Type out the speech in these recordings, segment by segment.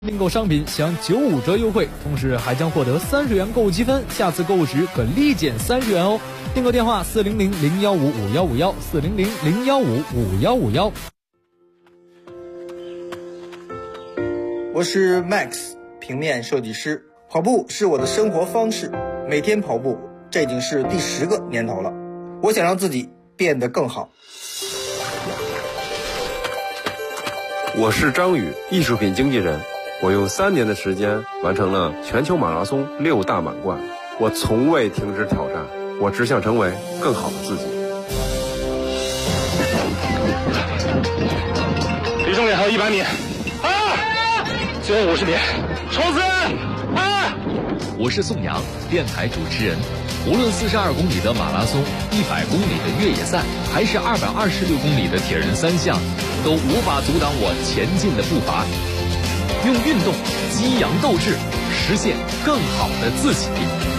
订购商品享95折优惠，同时还将获得30元购物积分，下次购物时可立减30元哦。订购电话400-015-5151，400-015-5151。 我是 Max， 平面设计师。跑步是我的生活方式，每天跑步，这已经是第10个年头了。我想让自己变得更好。 我是张宇，艺术品经纪人。我用3年的时间完成了全球马拉松6大满贯。我从未停止挑战，我只想成为更好的自己。 离终点还有100米，最后50米，冲刺！ 我是宋阳，电台主持人。无论42公里的马拉松、100公里的越野赛，还是226公里的铁人3项，都无法阻挡我前进的步伐。用运动激扬斗志，实现更好的自己。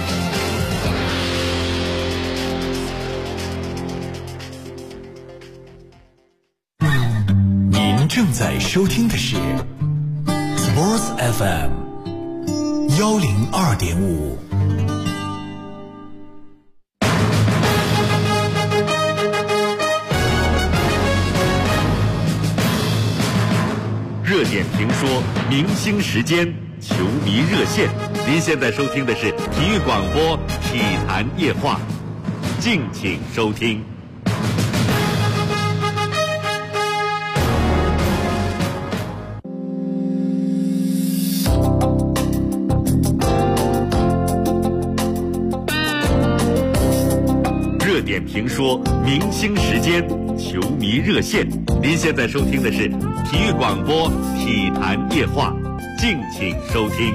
您正在收听的是 Sports FM 102.5。 热点评说，明星时间，球迷热线。您现在收听的是体育广播体坛夜话，敬请收听。热点评说，明星时间，球迷热线。您现在收听的是体育广播体坛夜话，敬请收听。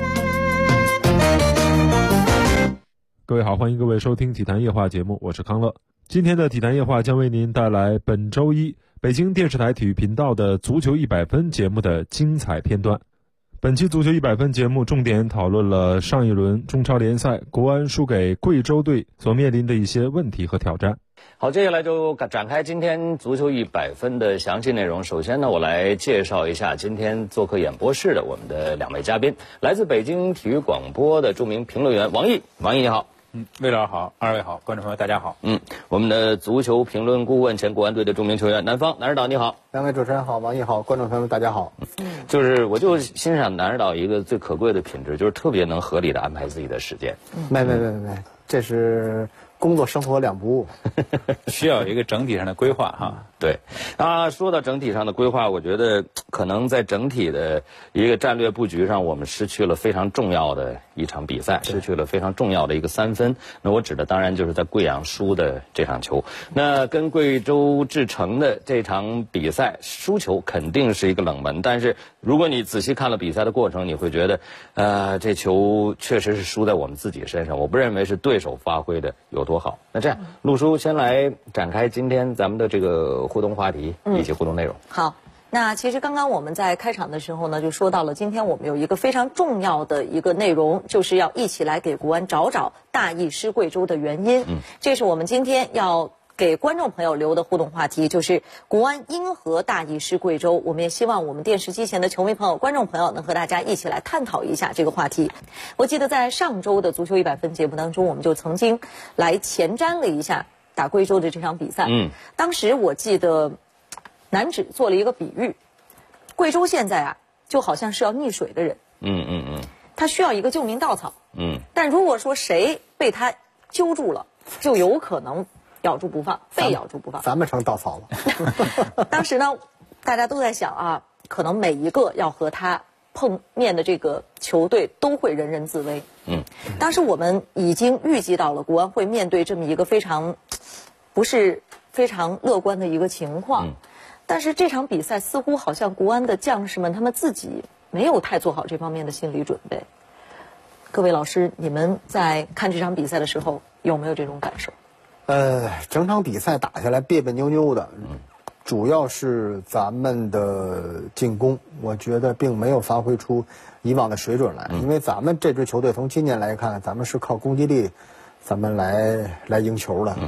各位好，欢迎各位收听体坛夜话节目，我是康乐。今天的体坛夜话将为您带来本周一北京电视台体育频道的足球100分节目的精彩片段。本期足球100分节目重点讨论了上一轮中超联赛国安输给贵州队所面临的一些问题和挑战。 好，接下来就展开今天足球100分的详细内容。首先呢，我来介绍一下今天做客演播室的我们的2位嘉宾，来自北京体育广播的著名评论员王毅。王毅你好。 魏老师好，2位好，观众朋友大家好。 我们的足球评论顾问，前国安队的著名球员南方，南指导你好。 2位主持人好，王毅好，观众朋友们大家好。 我就欣赏南指导一个最可贵的品质，就是特别能合理的安排自己的时间。 没，这是工作生活2不误， 需要一个整体上的规划哈。 对，说到整体上的规划，我觉得可能在整体的一个战略布局上，我们失去了非常重要的一场比赛，失去了非常重要的一个3分。那我指的当然就是在贵阳输的这场球。那跟贵州智诚的这场比赛输球肯定是一个冷门，但是如果你仔细看了比赛的过程，你会觉得，这球确实是输在我们自己身上。我不认为是对手发挥的有多好。那这样，陆叔先来展开今天咱们的这个互动话题以及互动内容。 好，那其实刚刚我们在开场的时候呢，就说到了今天我们有一个非常重要的一个内容，就是要一起来给国安找找大意失贵州的原因。这是我们今天要给观众朋友留的互动话题，就是国安因何大意失贵州。我们也希望我们电视机前的球迷朋友、观众朋友能和大家一起来探讨一下这个话题。我记得在上周的足球100分节目当中，我们就曾经来前瞻了一下打贵州的这场比赛。当时我记得南指做了一个比喻，贵州现在就好像是要溺水的人。他需要一个救命稻草。但如果说谁被他揪住了，就有可能咬住不放，被咬住不放。 咱们成稻草了。当时呢，大家都在想可能每一个要和他碰面的这个球队都会人人自危。当时我们已经预计到了国安会面对这么一个不是非常乐观的一个情况。但是这场比赛似乎好像国安的将士们他们自己没有太做好这方面的心理准备。各位老师，你们在看这场比赛的时候有没有这种感受？ 整场比赛打下来别别扭扭的，主要是咱们的进攻，我觉得并没有发挥出以往的水准来。因为咱们这支球队从今年来看，咱们是靠攻击力，咱们来赢球的。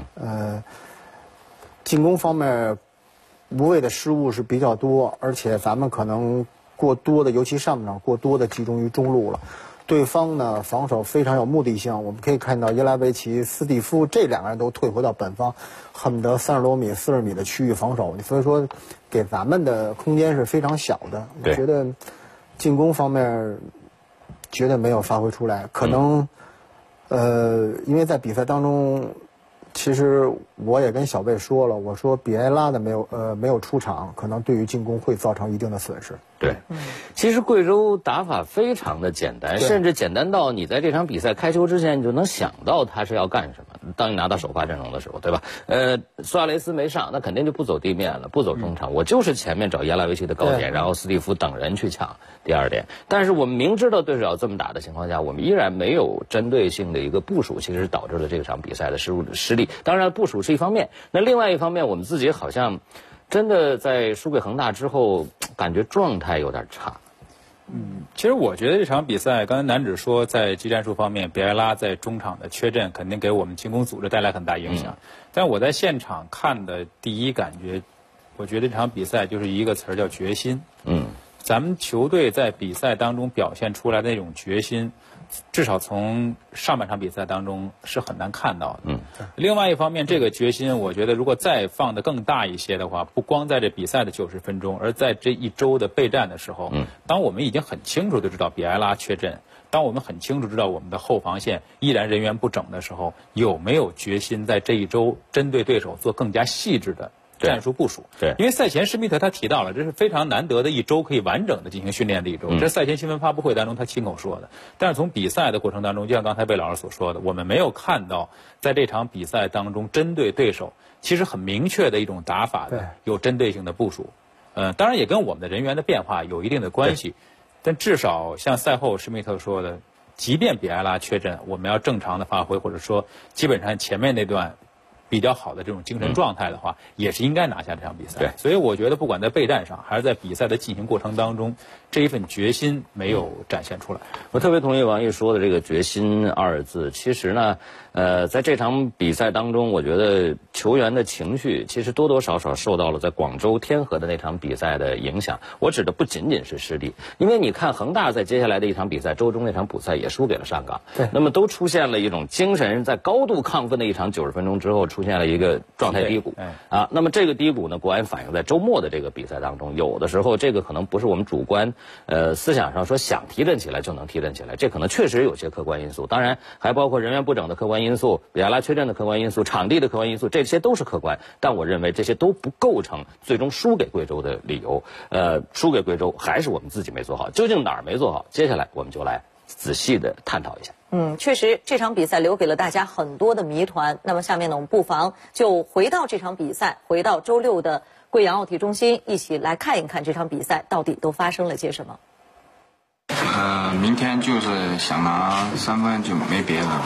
进攻方面无谓的失误是比较多，而且咱们可能过多的，尤其上半场过多的集中于中路了。对方呢防守非常有目的性，我们可以看到耶拉维奇、斯蒂夫这两个人都退回到本方，恨不得30多米、40米的区域防守，所以说给咱们的空间是非常小的。我觉得进攻方面绝对没有发挥出来，可能因为在比赛当中。其实我也跟小贝说了，我说比埃拉的没有出场，可能对于进攻会造成一定的损失。 对，其实贵州打法非常的简单，甚至简单到你在这场比赛开球之前，你就能想到他是要干什么。当你拿到首发阵容的时候，对吧？苏亚雷斯没上，那肯定就不走地面了，不走中场，我就是前面找耶拉维奇的高点，然后斯蒂夫等人去抢第二点。但是我们明知道对手要这么打的情况下，我们依然没有针对性的一个部署，其实导致了这场比赛的失利。当然，部署是一方面，那另外一方面，我们自己好像真的在输给恒大之后，感觉状态有点差。 其实我觉得这场比赛，刚才男子说在技战术方面，比埃拉在中场的缺阵肯定给我们进攻组织带来很大影响。但我在现场看的第一感觉，我觉得这场比赛就是一个词儿叫决心。咱们球队在比赛当中表现出来的那种决心，至少从上半场比赛当中是很难看到的。另外一方面，这个决心，我觉得如果再放得更大一些的话，不光在这比赛的90分钟，而在这一周的备战的时候，当我们已经很清楚的知道比埃拉缺阵，当我们很清楚知道我们的后防线依然人员不整的时候，有没有决心在这一周针对对手做更加细致的战术部署？ 对， 因为赛前施密特他提到了，这是非常难得的一周可以完整的进行训练的一周，这是赛前新闻发布会当中他亲口说的。但是从比赛的过程当中，就像刚才贝老师所说的，我们没有看到在这场比赛当中针对对手其实很明确的一种打法的有针对性的部署。当然也跟我们的人员的变化有一定的关系，但至少像赛后施密特说的，即便比埃拉缺阵，我们要正常的发挥，或者说基本上前面那段比较好的这种精神状态的话，也是应该拿下这场比赛。所以我觉得不管在备战上还是在比赛的进行过程当中，这一份决心没有展现出来。 我特别同意王毅说的这个决心二字。其实呢，在这场比赛当中，我觉得球员的情绪其实多多少少受到了在广州天河的那场比赛的影响。我指的不仅仅是失利，因为你看恒大在接下来的一场比赛，周中那场补赛也输给了上港。那么都出现了一种精神在高度亢奋的一场90分钟之后，出现了一个状态低谷。那么这个低谷呢，国安反映在周末的这个比赛当中，有的时候这个可能不是我们主观思想上说想提振起来就能提振起来，这可能确实有些客观因素，当然还包括人员不整的客观因素、比埃拉缺阵的客观因素、场地的客观因素，这些都是客观，但我认为这些都不构成最终输给贵州的理由。输给贵州还是我们自己没做好，究竟哪儿没做好？接下来我们就来仔细的探讨一下。 确实这场比赛留给了大家很多的谜团。那么下面呢，我们不妨就回到这场比赛，回到周六的贵阳奥体中心，一起来看一看这场比赛到底都发生了些什么。 明天就是想拿3分，就没别的。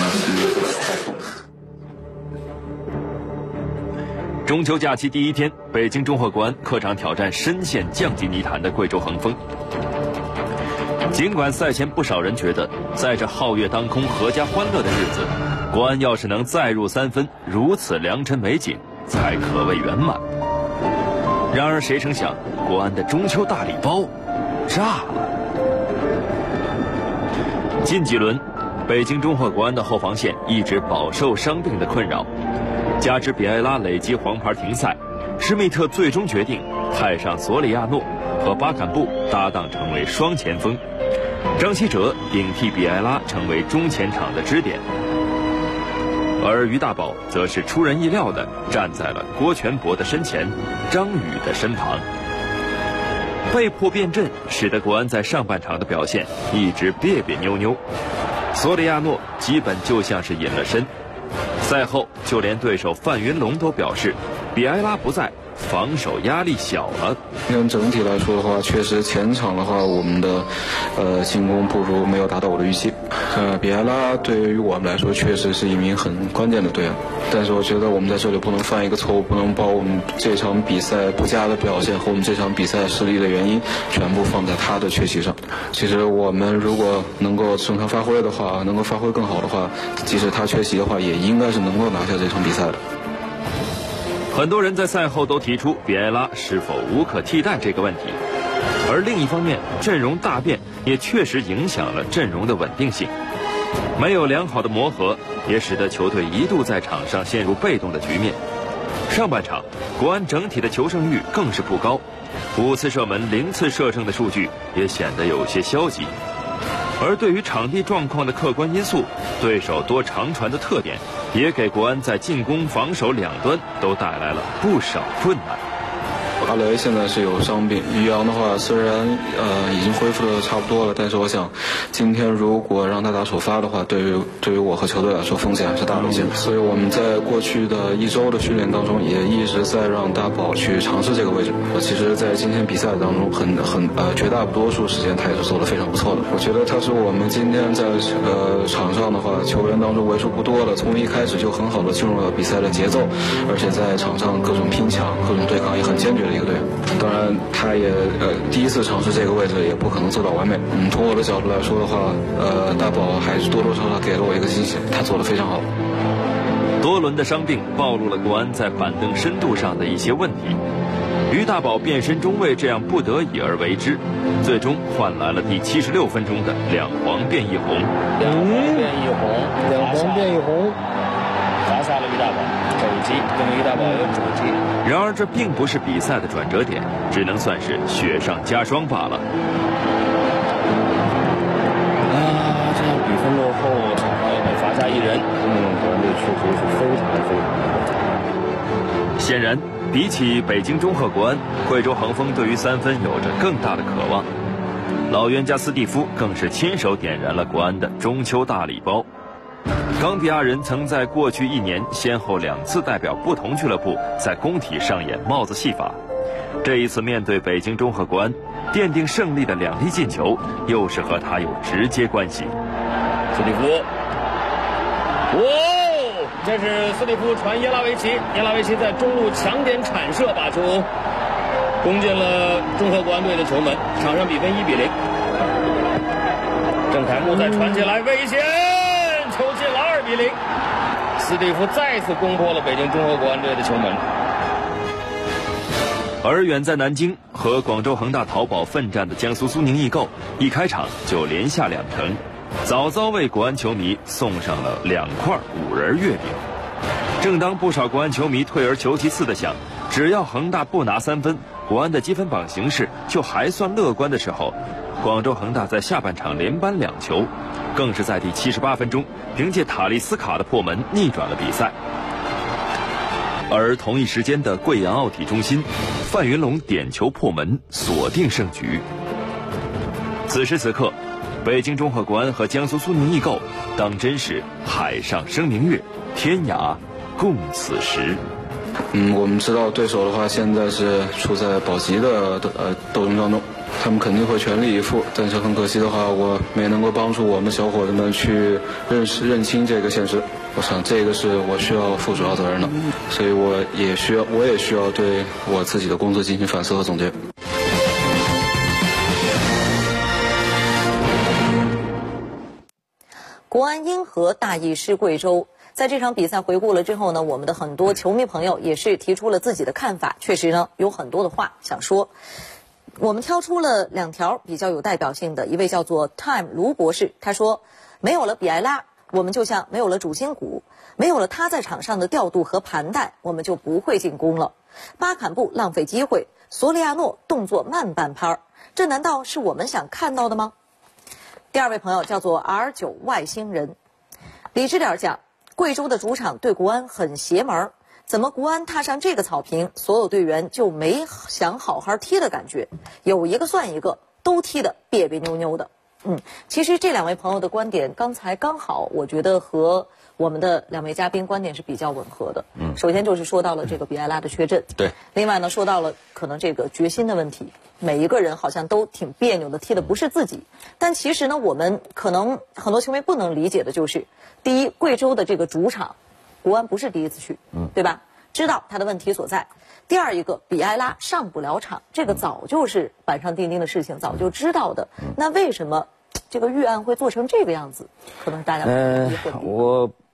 中秋假期第一天，北京中赫国安客场挑战深陷降级泥潭的贵州恒丰。尽管赛前不少人觉得，在这皓月当空、阖家欢乐的日子，国安要是能再入3分，如此良辰美景才可谓圆满。然而谁成想，国安的中秋大礼包炸了。近几轮，北京中赫国安的后防线一直饱受伤病的困扰，加之比埃拉累积黄牌停赛，施密特最终决定派上索里亚诺和巴坎布搭档成为双前锋，张稀哲顶替比埃拉成为中前场的支点，而于大宝则是出人意料地站在了郭全博的身前，张宇的身旁。被迫变阵，使得国安在上半场的表现一直别别扭扭，索里亚诺基本就像是隐了身。赛后，就连对手范云龙都表示，比埃拉不在，防守压力小了。 整体来说的话，确实前场的话，我们的进攻不如没有达到我的预期。比埃拉对于我们来说确实是一名很关键的队员，但是我觉得我们在这里不能犯一个错误，不能把我们这场比赛不佳的表现和我们这场比赛失利的原因全部放在他的缺席上。其实我们如果能够正常发挥的话，能够发挥更好的话，即使他缺席的话，也应该是能够拿下这场比赛的。 很多人在赛后都提出比埃拉是否无可替代这个问题， 而另一方面，阵容大变也确实影响了阵容的稳定性。没有良好的磨合，也使得球队一度在场上陷入被动的局面。上半场，国安整体的球胜率更是不高，5次射门0次射正的数据也显得有些消极。而对于场地状况的客观因素，对手多长传的特点，也给国安在进攻、防守两端都带来了不少困难。 阿雷现在是有伤病，于洋的话虽然已经恢复的差不多了，但是我想今天如果让他打首发的话，对于我和球队来说风险还是大了一些。所以我们在过去的1周的训练当中，也一直在让大宝去尝试这个位置。其实，在今天比赛当中，绝大多数时间他也是做得非常不错的。我觉得他是我们今天在场上的话，球员当中为数不多的，从一开始就很好的进入了比赛的节奏，而且在场上各种拼抢、各种对抗也很坚决的一个队员。当然，他也第一次尝试这个位置，也不可能做到完美。从我的角度来说的话，大宝还是多多少少给了我一个惊喜，他做得非常好。 多轮的伤病暴露了国安在板凳深度上的一些问题。于大宝变身中卫这样不得已而为之，最终换来了第76分钟的2黄变1红。 2黄变1红， 罚下了于大宝，肘击，因为于大宝有肘击。 然而这并不是比赛的转折点，只能算是雪上加霜罢了。 这样比分落后，场上又被罚下1人。国安队确实是非常。 显然，比起北京中赫国安，贵州恒丰对于3分有着更大的渴望。老冤家斯蒂夫更是亲手点燃了国安的中秋大礼包。冈比亚人曾在过去1年先后2次代表不同俱乐部在工体上演帽子戏法，这一次面对北京中赫国安，奠定胜利的2粒进球又是和他有直接关系。 斯蒂夫，这是斯蒂夫传耶拉维奇，耶拉维奇在中路强点铲射，把球攻进了中赫国安队的球门，场上比分1比0。郑凯木再传起来，危险！球进了2比0，斯蒂夫再次攻破了北京中赫国安队的球门。 而远在南京和广州恒大淘宝奋战的江苏苏宁易购，一开场就连下2城，早早为国安球迷送上了2块5仁月饼。正当不少国安球迷退而求其次的想，只要恒大不拿3分，国安的积分榜形势就还算乐观的时候，广州恒大在下半场连扳2球，更是在第78分钟凭借塔利斯卡的破门逆转了比赛。而同一时间的贵阳奥体中心，范云龙点球破门锁定胜局。此时此刻，北京中赫国安和江苏苏宁易购当真是海上生明月，天涯共此时。 我们知道对手的话现在是处在保级的斗争当中，他们肯定会全力以赴，但是很可惜的话，我没能够帮助我们小伙子们去认清这个现实。我想这个是我需要负主要责任的，所以我也需要对我自己的工作进行反思和总结。 国安因何大意失贵州？在这场比赛回顾了之后呢，我们的很多球迷朋友也是提出了自己的看法，确实呢有很多的话想说。我们挑出了2条比较有代表性的，一位叫做 Time 卢博士，他说，没有了比埃拉，我们就像没有了主心骨，没有了他在场上的调度和盘带，我们就不会进攻了。巴坎布浪费机会，索里亚诺动作慢半拍，这难道是我们想看到的吗？第2位朋友叫做 R9 外星人，理智点讲，贵州的主场对国安很邪门，怎么国安踏上这个草坪，所有队员就没想好好踢的感觉，有一个算一个，都踢得别别扭扭的。其实这2位朋友的观点刚才刚好，我觉得和我们的2位嘉宾观点是比较吻合的。首先就是说到了这个比埃拉的缺阵， 对。 另外呢，说到了可能这个决心的问题，每一个人好像都挺别扭的，踢的不是自己。但其实呢，我们可能很多球迷不能理解的就是，第一，贵州的这个主场，国安不是第一次去，对吧？知道他的问题所在。第2一个，比埃拉上不了场，这个早就是板上钉钉的事情，早就知道的。那为什么这个预案会做成这个样子？可能大家我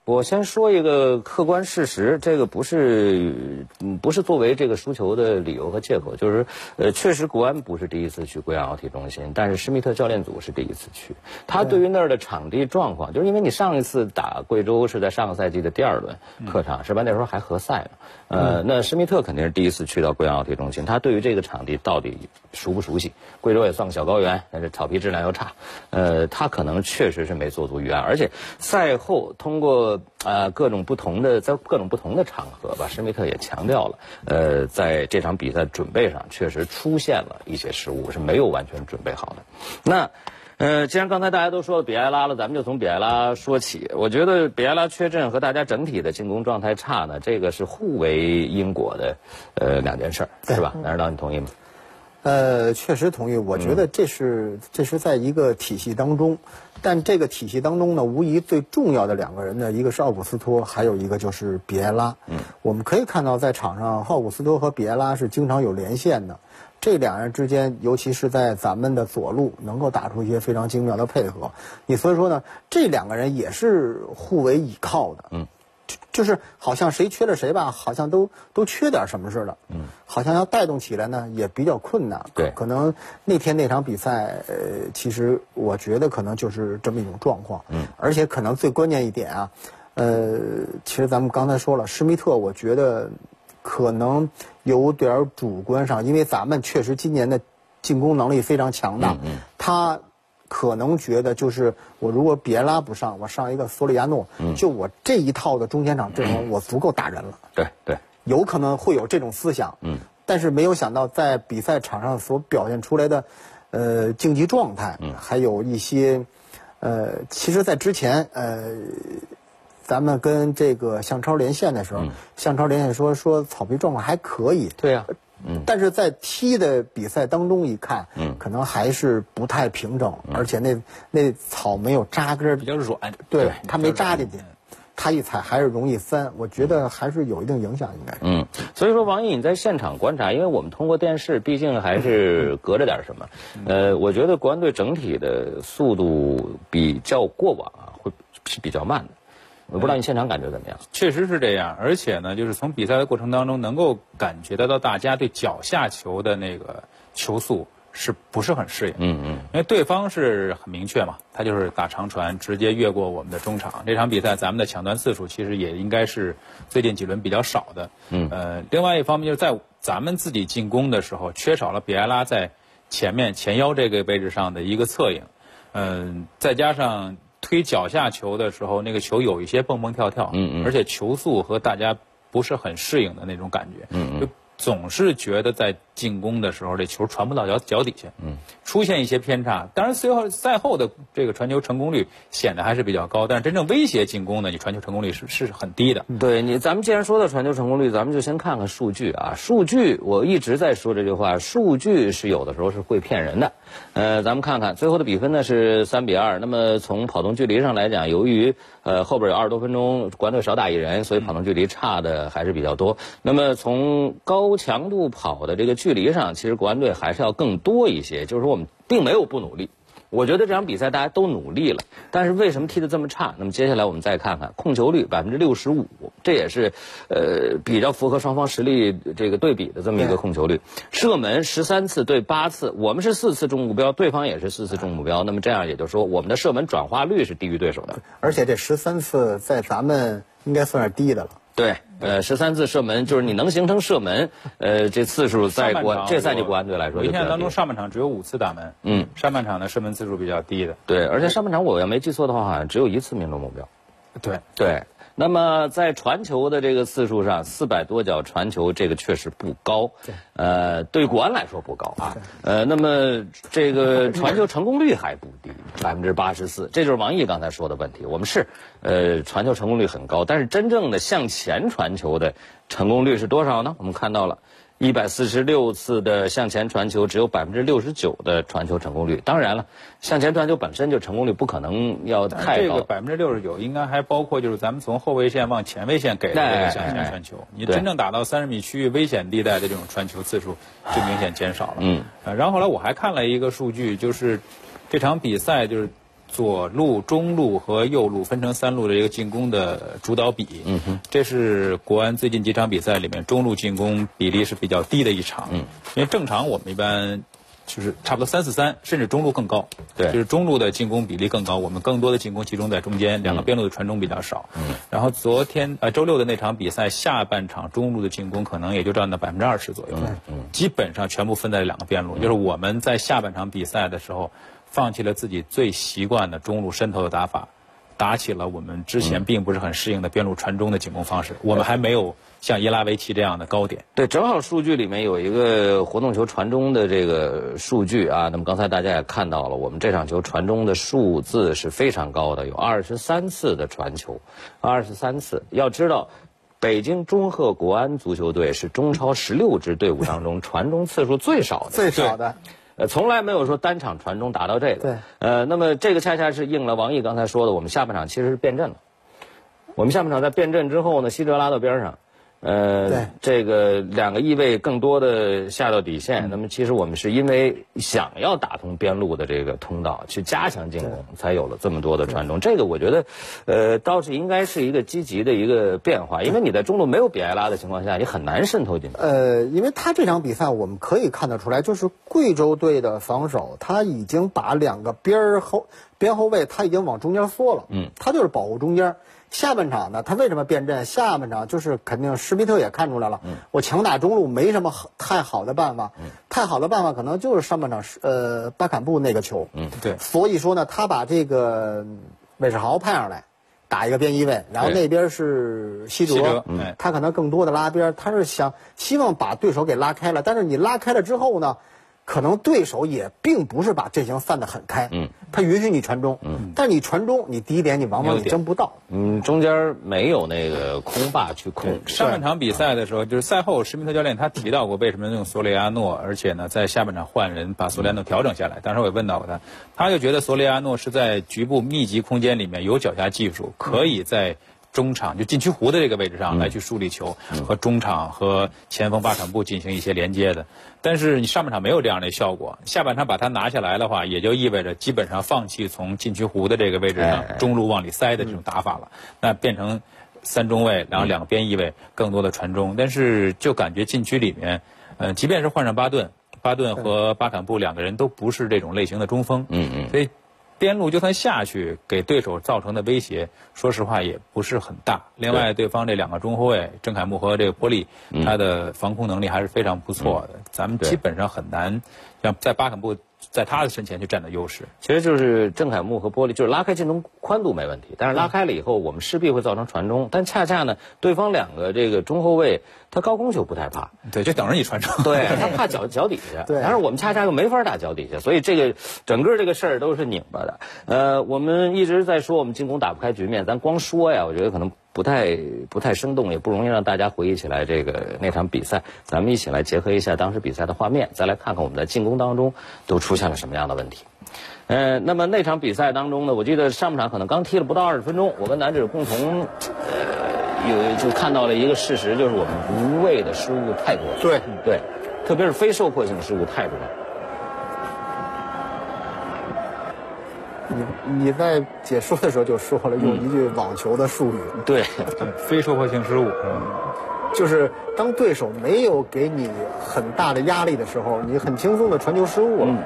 我先说一个客观事实，这个不是作为这个输球的理由和借口，就是确实国安不是第一次去贵阳奥体中心，但是施密特教练组是第一次去。他对于那儿的场地状况，就是因为你上一次打贵州是在上个赛季的第2轮客场，是吧？那时候还合赛呢。那施密特肯定是第一次去到贵阳奥体中心，他对于这个场地到底熟不熟悉？贵州也算个小高原，但是草皮质量又差，他可能确实是没做足预案，而且赛后通过在各种不同的场合吧，施密特也强调了，在这场比赛准备上确实出现了一些失误，是没有完全准备好的。那既然刚才大家都说了比埃拉了，咱们就从比埃拉说起。我觉得比埃拉缺阵和大家整体的进攻状态差呢，这个是互为因果的2件事，是吧？南指导，你同意吗？ 确实同意。我觉得这是在一个体系当中，但这个体系当中呢，无疑最重要的2个人呢，一个是奥古斯托，还有一个就是比埃拉。我们可以看到在场上，奥古斯托和比埃拉是经常有连线的。这2人之间，尤其是在咱们的左路，能够打出一些非常精妙的配合。所以说呢，这2个人也是互为倚靠的。就是好像谁缺了谁吧，好像都缺点什么似的。好像要带动起来呢，也比较困难。 对， 可能那天那场比赛，其实我觉得可能就是这么一种状况。而且可能最关键一点啊，其实咱们刚才说了，施密特，我觉得可能有点主观上，因为咱们确实今年的进攻能力非常强大，他可能觉得就是我如果比埃拉不上，我上一个索里亚诺，就我这一套的中前场阵容，我足够打人了。 对， 有可能会有这种思想。但是没有想到在比赛场上所表现出来的竞技状态，还有一些其实在之前咱们跟这个向超连线的时候，向超连线说草皮状况还可以。 对呀。 但是在踢的比赛当中一看，可能还是不太平整，而且那草没有扎根， 比较软， 对，它没扎进去，它一踩还是容易翻，我觉得还是有一定影响，应该。 所以说王毅你在现场观察，因为我们通过电视，毕竟还是隔着点什么，我觉得国安队整体的速度比较过往会是比较慢的。我不知道你现场感觉怎么样？ 确实是这样，而且呢，就是从比赛的过程当中，能够感觉得到大家对脚下球的那个球速是不是很适应？因为对方是很明确嘛，他就是打长传，直接越过我们的中场。这场比赛咱们的抢断次数其实也应该是最近几轮比较少的。另外一方面就是在咱们自己进攻的时候，缺少了比埃拉在前面前腰这个位置上的一个侧应。再加上推脚下球的时候，那个球有一些蹦蹦跳跳，而且球速和大家不是很适应的那种感觉，就总是觉得在进攻的时候，这球传不到脚底下，出现一些偏差。当然，赛后的这个传球成功率显得还是比较高，但是真正威胁进攻呢，你传球成功率是很低的。 对咱们既然说到传球成功率，咱们就先看看数据啊。数据我一直在说这句话，数据是有的时候是会骗人的。咱们看看最后的比分呢是3-2。那么从跑动距离上来讲，由于后边有20多分钟国安队少打一人，所以跑动距离差的还是比较多。那么从高强度跑的这个距离上，其实国安队还是要更多一些，就是说我们并没有不努力。我觉得这场比赛大家都努力了，但是为什么踢得这么差？那么接下来我们再看看控球率65%，这也是比较符合双方实力这个对比的这么一个控球率。射门13次对8次，我们是4次中目标，对方也是4次中目标。那么这样也就是说，我们的射门转化率是低于对手的。 而且这13次在咱们应该算是低的了。 对，13次射门，就是你能形成射门，这次数在这赛季国安队来说， 我印象当中上半场只有5次打门，上半场的射门次数比较低的。 对，而且上半场我要没记错的话，好像只有1次命中目标。对。那么在传球的这个次数上，400多脚传球，这个确实不高。对国安来说不高啊。那么这个传球成功率还不低，84%。这就是王毅刚才说的问题。我们是传球成功率很高，但是真正的向前传球的成功率是多少呢？我们看到了。146次的向前传球，只有69%的传球成功率。当然了，向前传球本身就成功率不可能要太高。 这个69%应该还包括就是咱们从后卫线往前卫线给的这个向前传球。你真正打到30米区域危险地带的这种传球次数就明显减少了。然后后来我还看了一个数据，就是这场比赛就是左路、中路和右路分成3路的一个进攻的主导比。这是国安最近几场比赛里面中路进攻比例是比较低的一场。因为正常我们一般就是差不多3-4-3，甚至中路更高。 对， 就是中路的进攻比例更高，我们更多的进攻集中在中间，2个边路的传中比较少。然后周六的那场比赛下半场中路的进攻可能也就占到20%左右。基本上全部分在2个边路，就是我们在下半场比赛的时候放弃了自己最习惯的中路伸头的打法，打起了我们之前并不是很适应的边路传中的进攻方式。我们还没有像伊拉维奇这样的高点。 对，正好数据里面有一个活动球传中的这个数据啊。那么刚才大家也看到了，我们这场球传中的数字是非常高的，有23次的传球，23次。要知道，北京中赫国安足球队是中超16支队伍当中传中次数最少的。 最少的。 从来没有说单场传中达到这个。对。那么这个恰恰是应了王毅刚才说的，我们下半场其实是变阵了。我们下半场在变阵之后呢，希哲拉到边上。这个2个翼位更多的下到底线，那么其实我们是因为想要打通边路的这个通道，去加强进攻，才有了这么多的传中。这个我觉得，倒是应该是一个积极的一个变化，因为你在中路没有比埃拉的情况下，你很难渗透进去。 因为他这场比赛我们可以看得出来，就是贵州队的防守，他已经把2个边后卫他已经往中间缩了，他就是保护中间。下半场呢，他为什么变阵？下半场就是肯定施密特也看出来了，我强打中路没什么太好的办法，太好的办法可能就是上半场巴坎布那个球， 对， 所以说呢，他把这个韦世豪派上来打一个边翼位，然后那边是希哲，他可能更多的拉边，他是希望把对手给拉开了，但是你拉开了之后呢，可能对手也并不是把阵型散得很开，他允许你传中，但你传中，你第一点你往往你争不到， 中间没有那个空霸去控制。 上半场比赛的时候，就是赛后施密特教练他提到过为什么用索里亚诺，而且呢在下半场换人把索里亚诺调整下来。当时我也问到过他，他就觉得索里亚诺是在局部密集空间里面有脚下技术，可以在中场就禁区弧的这个位置上来去梳理球，和中场和前锋巴坎布进行一些连接的。但是你上半场没有这样的效果，下半场把它拿下来的话，也就意味着基本上放弃从禁区弧的这个位置上中路往里塞的这种打法了，那变成3中卫，然后2个边翼位更多的传中。但是就感觉禁区里面，即便是换上巴顿和巴坎布2个人都不是这种类型的中锋，所以边路就算下去，给对手造成的威胁，说实话也不是很大。另外，对方这2个中后卫郑凯木和这个波利，他的防空能力还是非常不错的。咱们基本上很难像在巴坎布在他的身前去占到优势。 其实就是郑凯木和波利，就是拉开进攻宽度没问题，但是拉开了以后，我们势必会造成传中。但恰恰呢，对方2个这个中后卫，他高空球不太怕， 对，就等着你传中。 对，他怕脚底下，对，但是我们恰恰又没法打脚底下，所以这个整个这个事儿都是拧巴的。我们一直在说我们进攻打不开局面，咱光说呀，我觉得可能不太生动，也不容易让大家回忆起来那场比赛。咱们一起来结合一下当时比赛的画面，再来看看我们在进攻当中都出现了什么样的问题。那么那场比赛当中呢，我记得上半场可能刚踢了不到20分钟，我跟男子共同就看到了一个事实，就是我们无谓的失误太多。对，特别是非受迫性失误太多。 你在解说的时候就说了，用一句网球的术语， 对， 非受迫性失误， 就是当对手没有给你很大的压力的时候，你很轻松的传球失误了。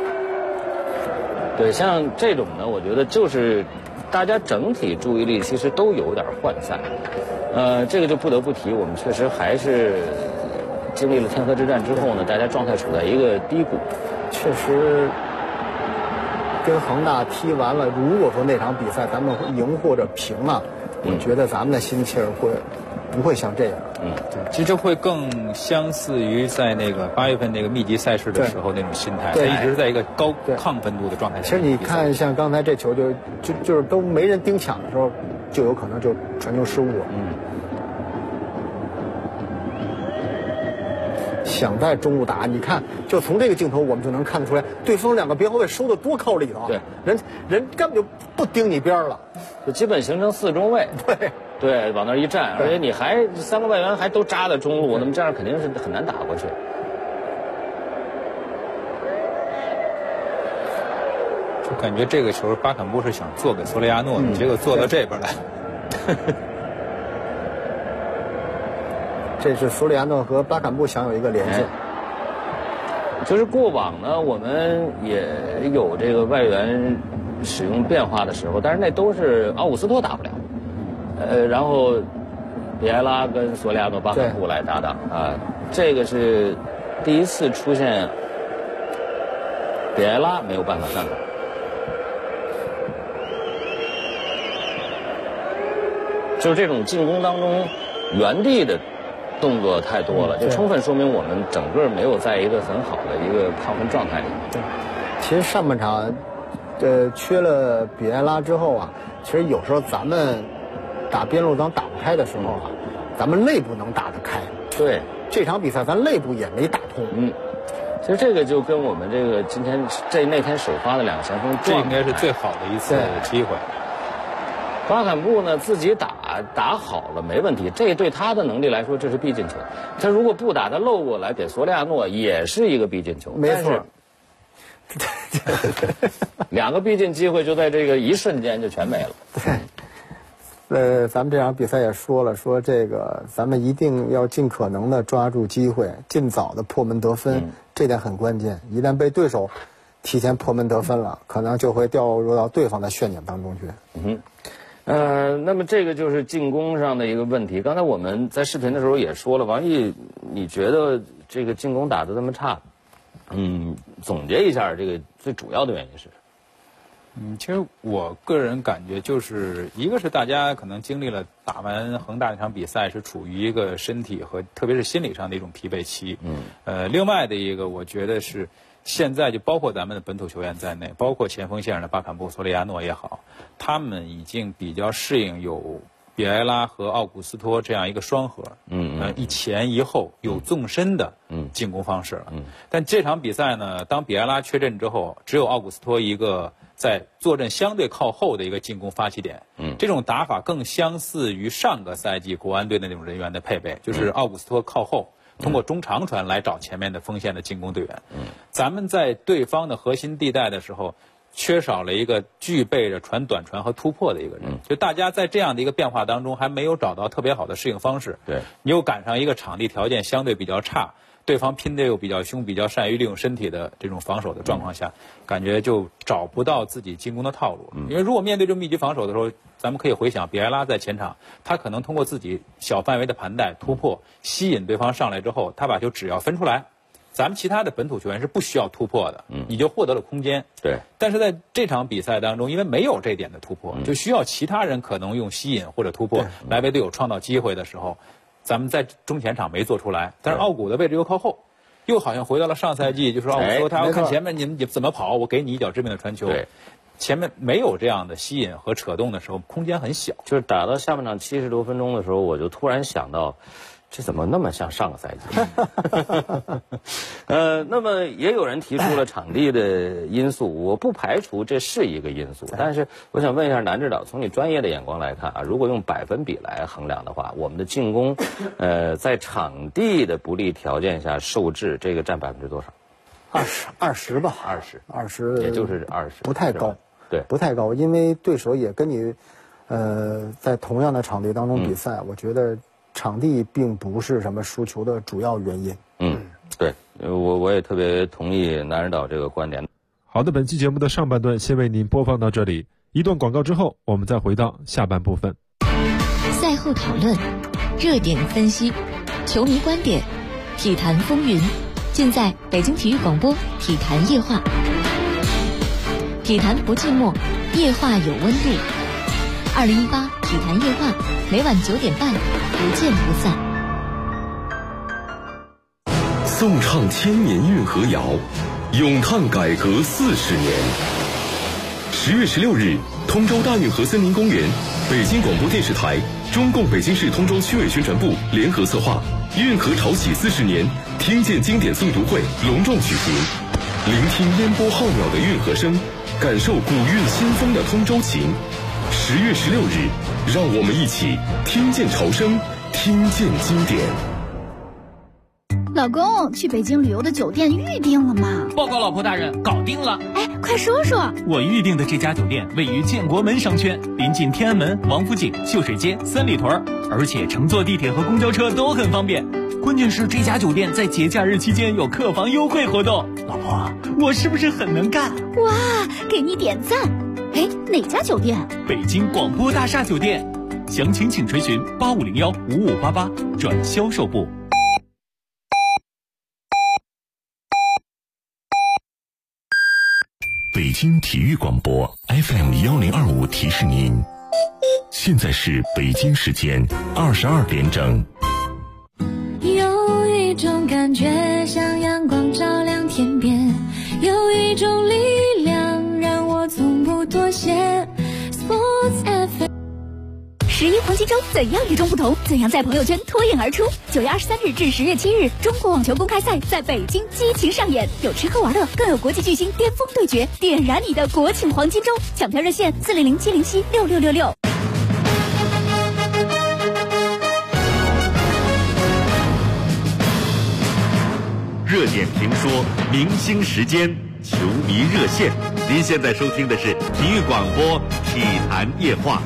对，像这种呢，我觉得就是大家整体注意力其实都有点涣散。这个就不得不提，我们确实还是经历了天河之战之后呢，大家状态处在一个低谷。 确实。跟恒大踢完了，如果说那场比赛咱们赢或者平了，我觉得咱们的心气儿不会像这样。 对，其实会更相似于在那个8月份那个密集赛事的时候那种心态，他一直在一个高亢奋度的状态下。 其实你看，像刚才这球就是都没人盯抢的时候，就有可能就传球失误了。想在中路打，你看，就从这个镜头我们就能看得出来，对方2个边后卫收的多靠里头。 对， 人根本就不盯你边了， 就基本形成4中卫。对，往那一站，而且你还3个外援还都扎在中路，那么这样肯定是很难打过去。 感觉这个球巴坎布是想做给索雷亚诺的，结果做到这边来。 这是索里亚诺和巴坎布想有一个连线。 就是过往呢，我们也有这个外援使用变化的时候，但是那都是奥古斯托打不了，然后比埃拉跟索里亚诺、巴坎布来搭档啊，这个是第一次出现比埃拉没有办法上场。就是这种进攻当中原地的动作太多了，就充分说明我们整个没有在一个很好的一个亢奋状态里面。 对，其实上半场，缺了比埃拉之后啊，其实有时候咱们打边路当打不开的时候啊，咱们内部能打得开。 对， 这场比赛咱内部也没打通。 其实这个就跟我们这个今天那天首发的两个前锋， 这应该是最好的一次机会。 巴坎布呢自己打好了没问题，这对他的能力来说这是必进球。他如果不打，他漏过来给索利亚诺也是一个必进球。 没错， 两个必进机会就在这个一瞬间就全没了。 对，咱们这场比赛也说这个咱们一定要尽可能的抓住机会，尽早的破门得分，这点很关键。一旦被对手提前破门得分了，可能就会掉入到对方的陷阱当中去。 那么这个就是进攻上的一个问题。刚才我们在视频的时候也说了，王毅，你觉得这个进攻打得这么差，总结一下这个最主要的原因是？ 其实我个人感觉就是一个是大家可能经历了打完恒大那场比赛是处于一个身体和特别是心理上的一种疲惫期。另外的一个我觉得是现在就包括咱们的本土球员在内，包括前锋线上的巴坎布、索里亚诺也好，他们已经比较适应有比埃拉和奥古斯托这样一个双核，一前一后有纵深的进攻方式了。但这场比赛呢，当比埃拉缺阵之后，只有奥古斯托一个在坐镇相对靠后的一个进攻发起点。这种打法更相似于上个赛季国安队的那种人员的配备，就是奥古斯托靠后，通过中长传来找前面的锋线的进攻队员。咱们在对方的核心地带的时候，缺少了一个具备着传短传和突破的一个人。就大家在这样的一个变化当中，还没有找到特别好的适应方式。 对， 你又赶上一个场地条件相对比较差，对方拼得又比较凶，比较善于利用身体的这种防守的状况下，感觉就找不到自己进攻的套路。因为如果面对这种密集防守的时候，咱们可以回想比埃拉在前场，他可能通过自己小范围的盘带突破，吸引对方上来之后，他把球只要分出来，咱们其他的本土球员是不需要突破的，你就获得了空间。 对。 但是在这场比赛当中，因为没有这点的突破，就需要其他人可能用吸引或者突破来为队友创造机会的时候，咱们在中前场没做出来。但是奥古的位置又靠后，又好像回到了上赛季，就是奥古说他要看前面你们怎么跑，我给你一脚致命的传球。 对。 前面没有这样的吸引和扯动的时候，空间很小。 就是打到下半场70多分钟的时候，我就突然想到，这怎么那么像上个赛季？那么也有人提出了场地的因素，我不排除这是一个因素。但是我想问一下南指导，从你专业的眼光来看啊，如果用百分比来衡量的话，我们的进攻，在场地的不利条件下受制，这个占多少 ？20吧，20， 也就是20， 不太高。 对， 不太高，因为对手也跟你，在同样的场地当中比赛，我觉得场地并不是什么输球的主要原因。 对，我也特别同意南指导这个观点。 好的，本期节目的上半段先为您播放到这里，一段广告之后，我们再回到下半部分。 赛后讨论，热点分析，球迷观点，体坛风云，尽在北京体育广播体坛夜话。体坛不寂寞，夜话有温度。2018体坛夜话，每晚9点半，不见不散。 颂唱千年运河谣，咏叹改革40年。10月16日，通州大运河森林公园，北京广播电视台、中共北京市通州区委宣传部联合策划，运河潮起40年听见经典诵读会隆重举行，聆听烟波浩渺的运河声，感受古韵新风的通州情。10月16日，让我们一起听见潮声，听见经典。 老公，去北京旅游的酒店预定了吗？ 报告老婆大人，搞定了。 哎， 快说说。 我预定的这家酒店位于建国门商圈，临近天安门、王府井、秀水街、三里屯，而且乘坐地铁和公交车都很方便。关键是这家酒店在节假日期间有客房优惠活动。老婆，我是不是很能干？ 哇，给你点赞。哎，哪家酒店？ 北京广播大厦酒店。详情请垂询8501-5588转销售部。 北京体育广播 FM1025提示您，现在是北京时间22点整。 有一种感觉像阳光照亮天边，有一种力量让我从不妥协。Sports FM。 11黄金周怎样与众不同？怎样在朋友圈脱颖而出？9月23日至10月7日，中国网球公开赛在北京激情上演，有吃喝玩乐，更有国际巨星巅峰对决，点燃你的国庆黄金周！抢票热线400-707-6666。 热点评说，明星时间，球迷热线。您现在收听的是体育广播体坛夜话。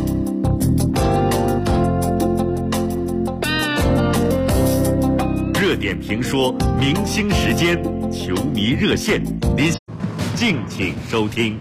热点评说，明星时间，球迷热线，您敬请收听。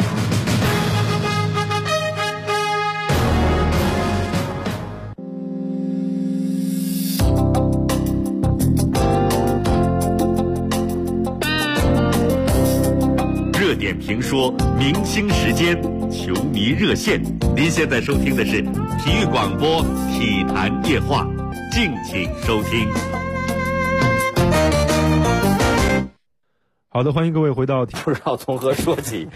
热点评说，明星时间，球迷热线，您现在收听的是体育广播体坛夜话，敬请收听。 好的，欢迎各位回到。 不知道从何说起。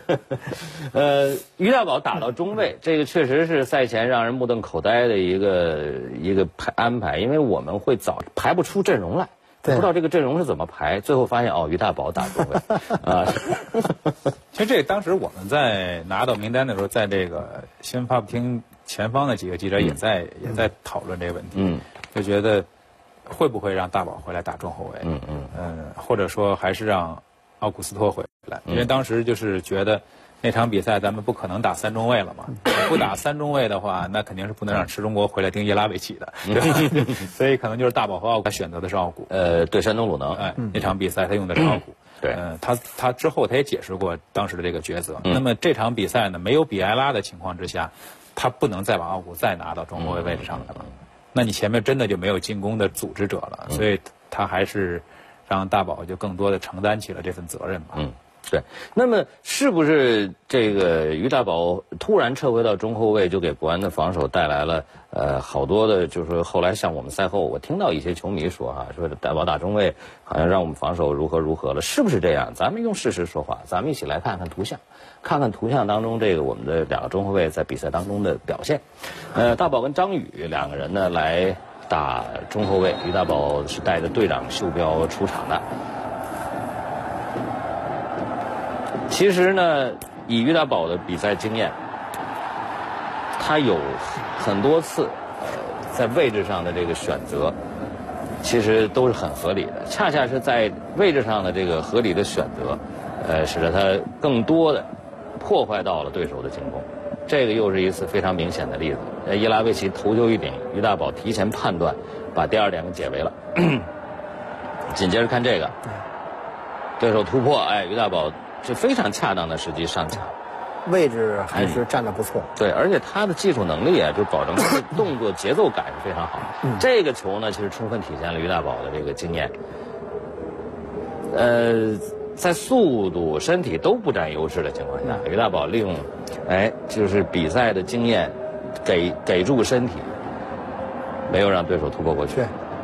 于大宝打到中卫，这个确实是赛前让人目瞪口呆的一个安排，因为我们会早排不出阵容来，不知道这个阵容是怎么排，最后发现哦，于大宝打中卫啊。 其实这当时我们在拿到名单的时候，在这个新闻发布厅前方的几个记者也在讨论这个问题，就觉得。会不会让大宝回来打中后卫？或者说还是让奥古斯托回来？因为当时就是觉得那场比赛咱们不可能打3中卫了嘛，不打3中卫的话，那肯定是不能让池中国回来盯耶拉维奇的，对吧？所以可能就是大宝和奥古，他选择的是奥古。 对山东鲁能， 那场比赛他用的是奥古。 对， 他之后他也解释过当时的这个抉择。那么这场比赛呢，没有比埃拉的情况之下，他不能再把奥古再拿到中后卫位置上来了。那你前面真的就没有进攻的组织者了，所以他还是让大宝就更多的承担起了这份责任吧。 对。那么是不是这个于大宝突然撤回到中后卫，就给国安的防守带来了好多的，就是说后来像我们赛后，我听到一些球迷说说大宝打中卫好像让我们防守如何如何了，是不是这样？咱们用事实说话，咱们一起来看看图像。看看图像当中这个我们的2个中后卫在比赛当中的表现。大宝跟张宇2个人呢来打中后卫，于大宝是带着队长袖标出场的。其实呢，以于大宝的比赛经验，他有很多次在位置上的这个选择，其实都是很合理的。恰恰是在位置上的这个合理的选择，使得他更多的破坏到了对手的进攻，这个又是一次非常明显的例子。耶拉维奇头球一顶，于大宝提前判断，把第2点给解围了。紧接着看这个，对手突破，于大宝是非常恰当的时机上抢， 位置还是站得不错。 对，而且他的技术能力就保证他的动作节奏感是非常好。这个球呢，其实充分体现了于大宝的这个经验。在速度、身体都不占优势的情况下，于大宝利用，就是比赛的经验，给住身体，没有让对手突破过去。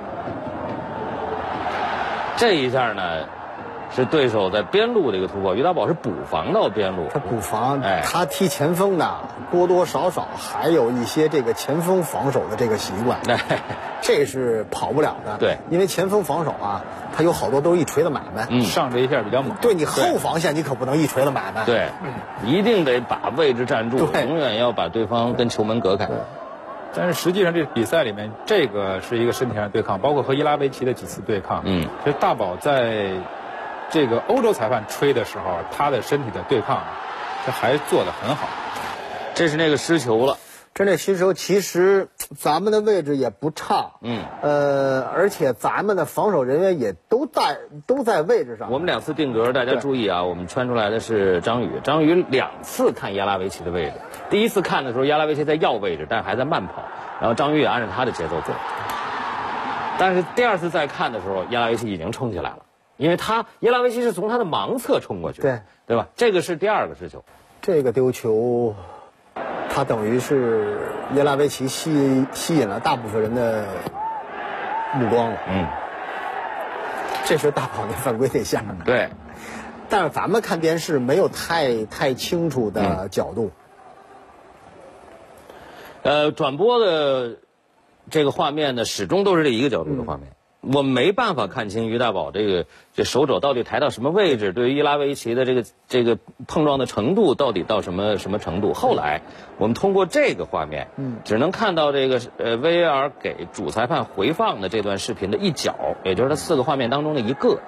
这一下呢，是对手在边路的一个突破，于大宝是补防到边路。 他补防，他踢前锋的多多少少还有一些这个前锋防守的这个习惯，这是跑不了的。 对， 因为前锋防守他有好多都是一锤子买卖， 上这一下比较猛。 对你后防线你可不能一锤子买卖。 对，一定得把位置站住，永远要把对方跟球门隔开。 但是实际上这比赛里面，这个是一个身体上的对抗，包括和伊拉维奇的几次对抗。其实大宝在这个欧洲裁判吹的时候，他的身体的对抗，这还做得很好。 这是那个失球了。 这失球其实咱们的位置也不差，而且咱们的防守人员也都在位置上。 我们2次定格，大家注意啊，我们穿出来的是张宇2次看耶拉维奇的位置。第一次看的时候，耶拉维奇在要位置，但还在慢跑，然后张宇也按照他的节奏走。但是第2次再看的时候，耶拉维奇已经冲起来了，因为耶拉维奇是从他的盲侧冲过去，对吧？这个是第2个失球。 这个丢球，他等于是耶拉维奇吸引了大部分人的目光了。这是大跑那犯规那下。 对。 但是咱们看电视没有太清楚的角度。 转播的这个画面呢，始终都是这一个角度的画面。我没办法看清于大宝这手肘到底抬到什么位置，对于耶拉维奇的这个碰撞的程度到底到什么程度。后来我们通过这个画面，只能看到这个VAR 给主裁判回放的这段视频的一角，也就是它4个画面当中的一个，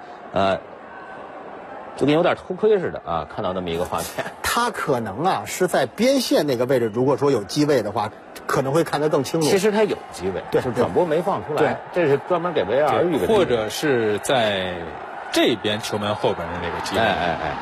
就跟有点偷窥似的啊，看到那么一个画面。 他可能是在边线那个位置，如果说有机位的话，可能会看得更清楚。 其实他有机位， 对， 是转播没放出来。 对， 这是专门给 VAR 预备的， 或者是在这边球门后边的那个机位。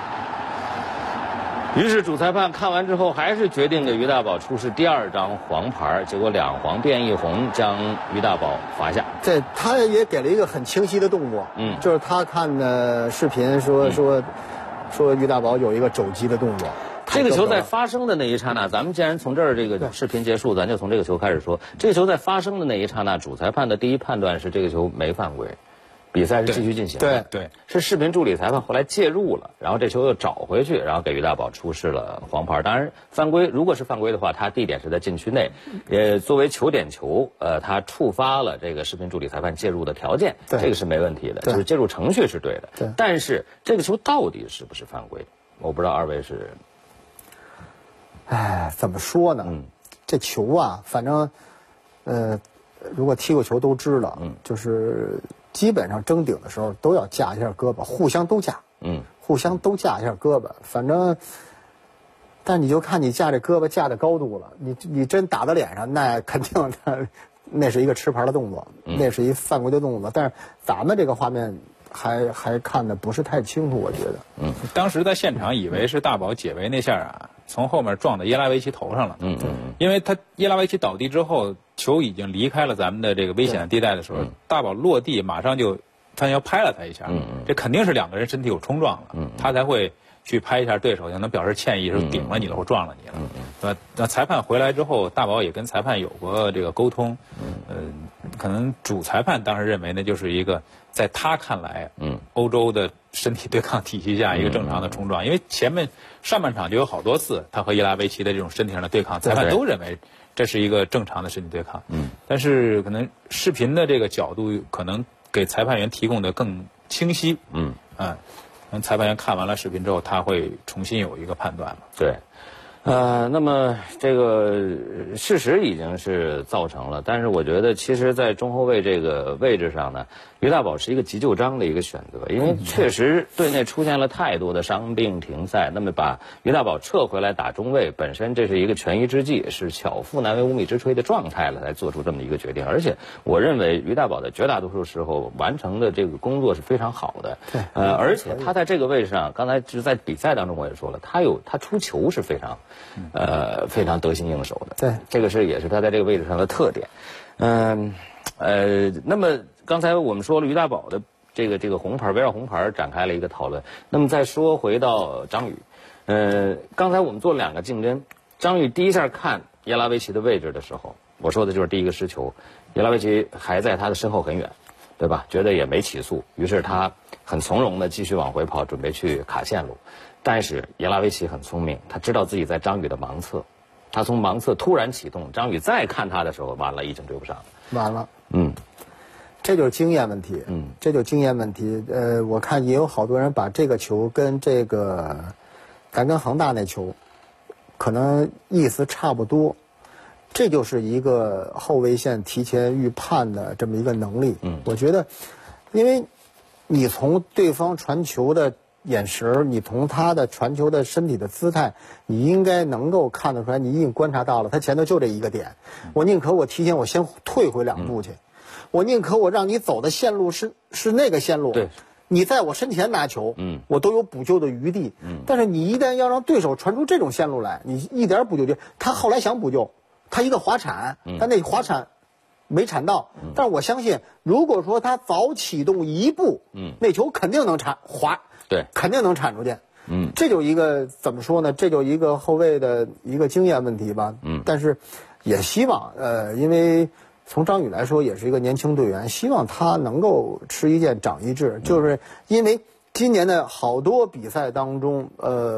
于是主裁判看完之后，还是决定给于大宝出示第2张黄牌，结果2黄变1红，将于大宝罚下。 他也给了一个很清晰的动作，就是他看的视频说于大宝有一个肘击的动作。 这个球在发生的那一刹那，咱们既然从这儿这个视频结束，咱就从这个球开始说。这个球在发生的那一刹那，主裁判的第一判断是这个球没犯规，比赛是继续进行的。 对， 是视频助理裁判后来介入了，然后这球又找回去，然后给于大宝出示了黄牌。当然，犯规如果是犯规的话，他地点是在禁区内，作为球点球，他触发了这个视频助理裁判介入的条件，这个是没问题的，就是介入程序是对的。但是这个球到底是不是犯规，我不知道2位是。 怎么说呢？这球啊，反正，如果踢过球都知道，就是基本上争顶的时候都要架一下胳膊，互相都架，互相都架一下胳膊。反正，但你就看你架这胳膊架的高度了，你真打到脸上，那肯定那是一个吃牌的动作，那是一犯规的动作。但是咱们这个画面还看的不是太清楚，我觉得。 当时在现场以为是大宝解围那下啊，从后面撞到耶拉维奇头上了。因为耶拉维奇倒地之后，球已经离开了咱们的这个危险的地带的时候，大宝落地马上就他要拍了他一下，这肯定是2个人身体有冲撞了，他才会去拍一下对手，才能表示歉意，说顶了你了或撞了你了。那裁判回来之后，大宝也跟裁判有过这个沟通。可能主裁判当时认为呢，就是一个在他看来，欧洲的身体对抗体系下一个正常的冲撞。因为前面上半场就有好多次他和耶拉维奇的这种身体上的对抗，裁判都认为这是一个正常的身体对抗。但是可能视频的这个角度可能给裁判员提供的更清晰。裁判员看完了视频之后，他会重新有一个判断了。 对。那么这个事实已经是造成了，但是我觉得其实在中后卫这个位置上呢，于大宝是一个急救章的一个选择，因为确实队内出现了太多的伤病停赛，那么把于大宝撤回来打中卫，本身这是一个权宜之计，是巧妇难为无米之炊的状态了，才做出这么一个决定。而且我认为于大宝的绝大多数时候完成的这个工作是非常好的。而且他在这个位置上，刚才就是在比赛当中我也说了，他出球是非常得心应手的。 对， 这个也是他在这个位置上的特点。那么刚才我们说了于大宝的这个红牌，围绕红牌展开了一个讨论。那么再说回到张宇，刚才我们做了2个竞争，张宇第一下看耶拉维奇的位置的时候，我说的就是第一个失球，耶拉维奇还在他的身后很远，对吧？觉得也没起速，于是他很从容的继续往回跑，准备去卡线路。但是耶拉维奇很聪明，他知道自己在张宇的盲侧，他从盲侧突然启动，张宇再看他的时候，完了，已经追不上了。 完了，这就是经验问题，这就是经验问题。我看也有好多人把这个球跟这个咱跟恒大那球，可能意思差不多。这就是一个后卫线提前预判的这么一个能力。我觉得，因为你从对方传球的眼神，你从他的传球的身体的姿态，你应该能够看得出来，你已经观察到了，他前头就这一个点。我宁可我提前我先退回2步去，我宁可我让你走的线路是那个线路。 对。 你在我身前拿球，我都有补救的余地。但是你一旦要让对手传出这种线路来，你一点补救他后来想补救，他一个滑铲，但那滑铲没铲到。但是我相信，如果说他早启动1步，那球肯定能滑， 对， 肯定能铲出去。这就一个怎么说呢？这就一个后卫的一个经验问题吧。但是也希望因为。从张宇来说，也是一个年轻队员，希望他能够吃一堑长一智。就是因为今年的好多比赛当中，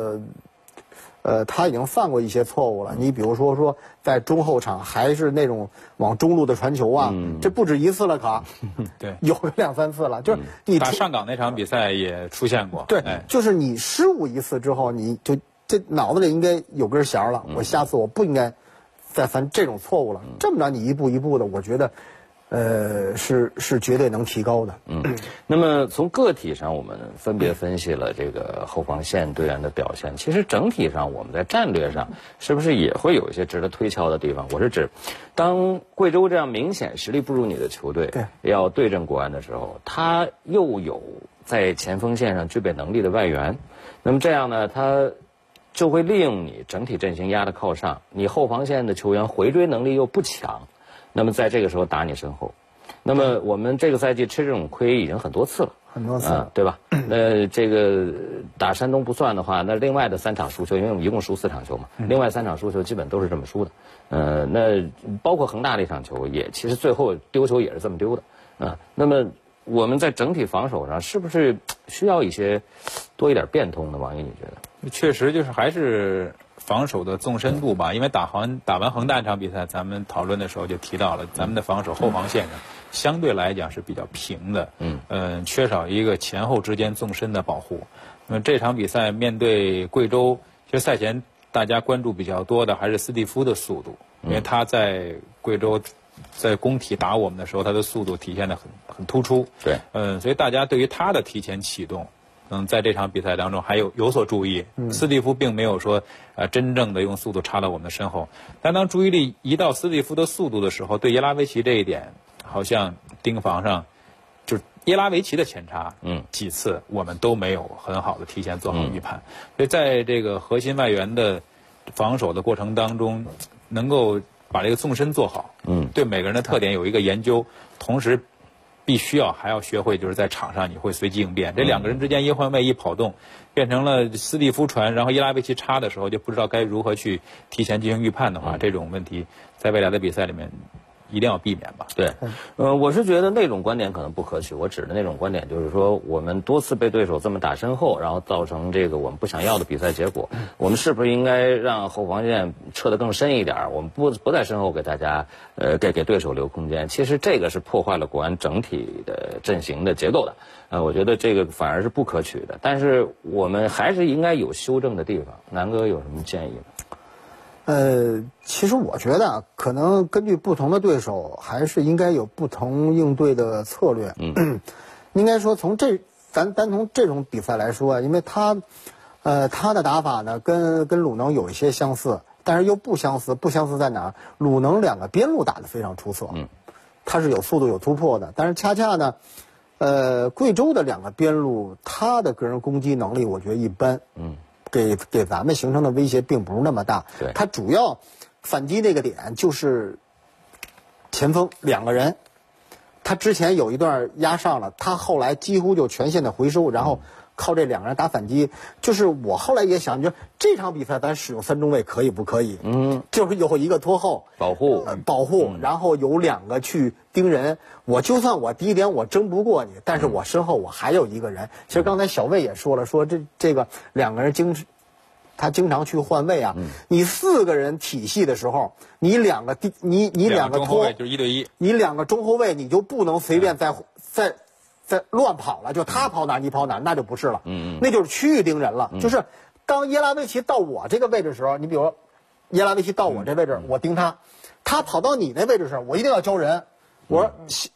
他已经犯过一些错误了。你比如说在中后场还是那种往中路的传球啊，这不止一次了，可对， 有个2、3次了。就是你打上港那场比赛也出现过。 对，就是你失误一次之后，你就这脑子里应该有根弦了。我下次我不应该再犯这种错误了。这么着你一步一步的，我觉得是绝对能提高的。 那么从个体上，我们分别分析了这个后防线队员的表现。其实整体上，我们在战略上是不是也会有一些值得推敲的地方？我是指，当贵州这样明显实力不如你的球队要对阵国安的时候，他又有在前锋线上具备能力的外援，那么这样呢，他就会利用你整体阵型压得靠上，你后防线的球员回追能力又不强，那么在这个时候打你身后。那么我们这个赛季吃这种亏已经很多次了，对吧？这个打山东不算的话，那另外的3场输球，因为我们一共输4场球嘛，另外3场输球基本都是这么输的。那包括恒大那场球也，其实最后丢球也是这么丢的。那么我们在整体防守上是不是需要多一点变通呢？王毅，你觉得？ 确实就是还是防守的纵深度吧，因为打完恒大这场比赛，咱们讨论的时候就提到了，咱们的防守后防线上相对来讲是比较平的，缺少一个前后之间纵深的保护。那么这场比赛面对贵州，其实赛前大家关注比较多的还是斯蒂夫的速度，因为他在贵州在工体打我们的时候，他的速度体现得很突出。 对， 所以大家对于他的提前启动，在这场比赛当中还有所注意。斯蒂夫并没有说真正的用速度插到我们的身后，但当注意力移到斯蒂夫的速度的时候，对耶拉维奇这一点，好像盯防上就是耶拉维奇的前插，几次我们都没有很好的提前做好预判。所以在这个核心外援的防守的过程当中，能够把这个纵深做好，对每个人的特点有一个研究，同时必须还要学会，就是在场上你会随机应变。这2个人之间一换位一跑动，变成了斯蒂夫传，然后耶拉维奇插的时候，就不知道该如何去提前进行预判的话，这种问题在未来的比赛里面一定要避免吧。 对，我是觉得那种观点可能不可取。我指的那种观点就是说，我们多次被对手这么打身后，然后造成这个我们不想要的比赛结果，我们是不是应该让后防线撤得更深一点？我们不在身后给大家给对手留空间。其实这个是破坏了国安整体的阵型的结构的。我觉得这个反而是不可取的。但是我们还是应该有修正的地方。南哥有什么建议吗？ 其实我觉得可能根据不同的对手，还是应该有不同应对的策略。应该说从单从这种比赛来说，因为他的打法呢跟鲁能有一些相似，但是又不相似。不相似在哪儿？鲁能2个边路打得非常出色，他是有速度有突破的，但是恰恰呢，贵州的2个边路，他的个人攻击能力我觉得一般。给咱们形成的威胁并不是那么大。他主要反击那个点就是前锋2个人，他之前有一段压上了，他后来几乎就全线的回收，然后靠这2个人打反击。就是我后来也想，就这场比赛咱使用3中卫可以不可以？就是有一个拖后保护， 然后有2个去盯人。我就算我第一点我争不过你，但是我身后我还有一个人。其实刚才小魏也说了，说这个2个人他经常去换位啊。你4个人体系的时候，你2个拖就是1对1， 你2个中后卫你就不能随便再乱跑了，就他跑哪你跑哪，那就不是了。那就是区域盯人了。就是当耶拉维奇到我这个位置的时候，你比如说耶拉维奇到我这位置，我盯他，他跑到你那位置时，我一定要交人。我说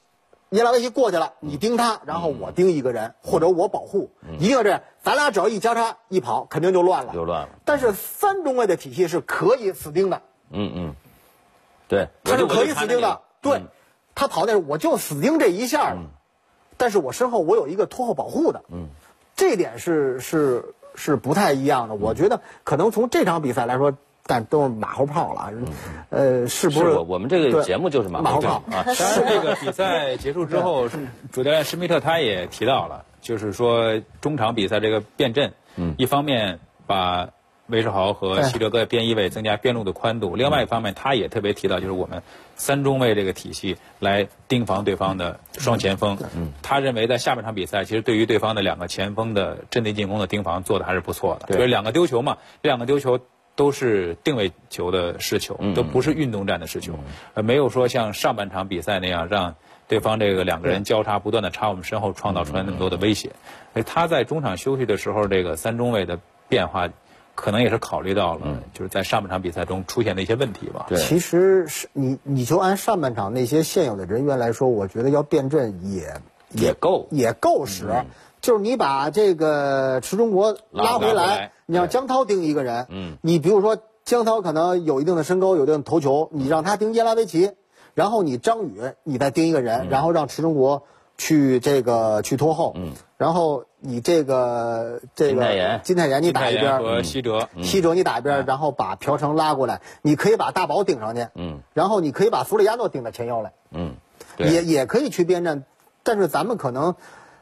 耶拉维奇过去了，你盯他，然后我盯一个人，或者我保护，一定要这样。咱俩只要一交叉一跑，肯定就乱了。 就乱了。 但是3中卫的体系是可以死盯的。 对， 他是可以死盯的。对，他跑的时候我就死盯这一下，但是我身后我有一个拖后保护的。这点是不太一样的。我觉得可能从这场比赛来说。但都是马后炮了，是不是？ 我们这个节目就是马后炮啊。当然，这个比赛结束之后，主教练施密特他也提到了，就是说中场比赛这个变阵，一方面把韦世豪和希哲搁在边翼位增加边路的宽度，另外一方面他也特别提到，就是我们3中卫这个体系来盯防对方的双前锋。他认为在下半场比赛，其实对于对方的2个前锋的阵地进攻的盯防做的还是不错的，就是2个丢球嘛，这2个丢球。都是定位球的失球，都不是运动战的失球，没有说像上半场比赛那样让对方这个2个人交叉不断的插我们身后，创造出来那么多的威胁。他在中场休息的时候，这个3中卫的变化，可能也是考虑到了，就是在上半场比赛中出现的一些问题吧。 其实是你就按上半场那些现有的人员来说，我觉得要变阵也够使。就是你把这个池中国拉回来，你让江涛盯一个人，你比如说江涛可能有一定的身高，有一定的头球，你让他盯耶拉维奇，然后你张宇你再盯一个人，然后让池中国去拖后，然后你这个金泰妍你打一边， 和希哲你打一边，然后把朴成拉过来，你可以把大宝顶上去，然后你可以把苏利亚诺顶到前腰来，也可以去边站，但是咱们可能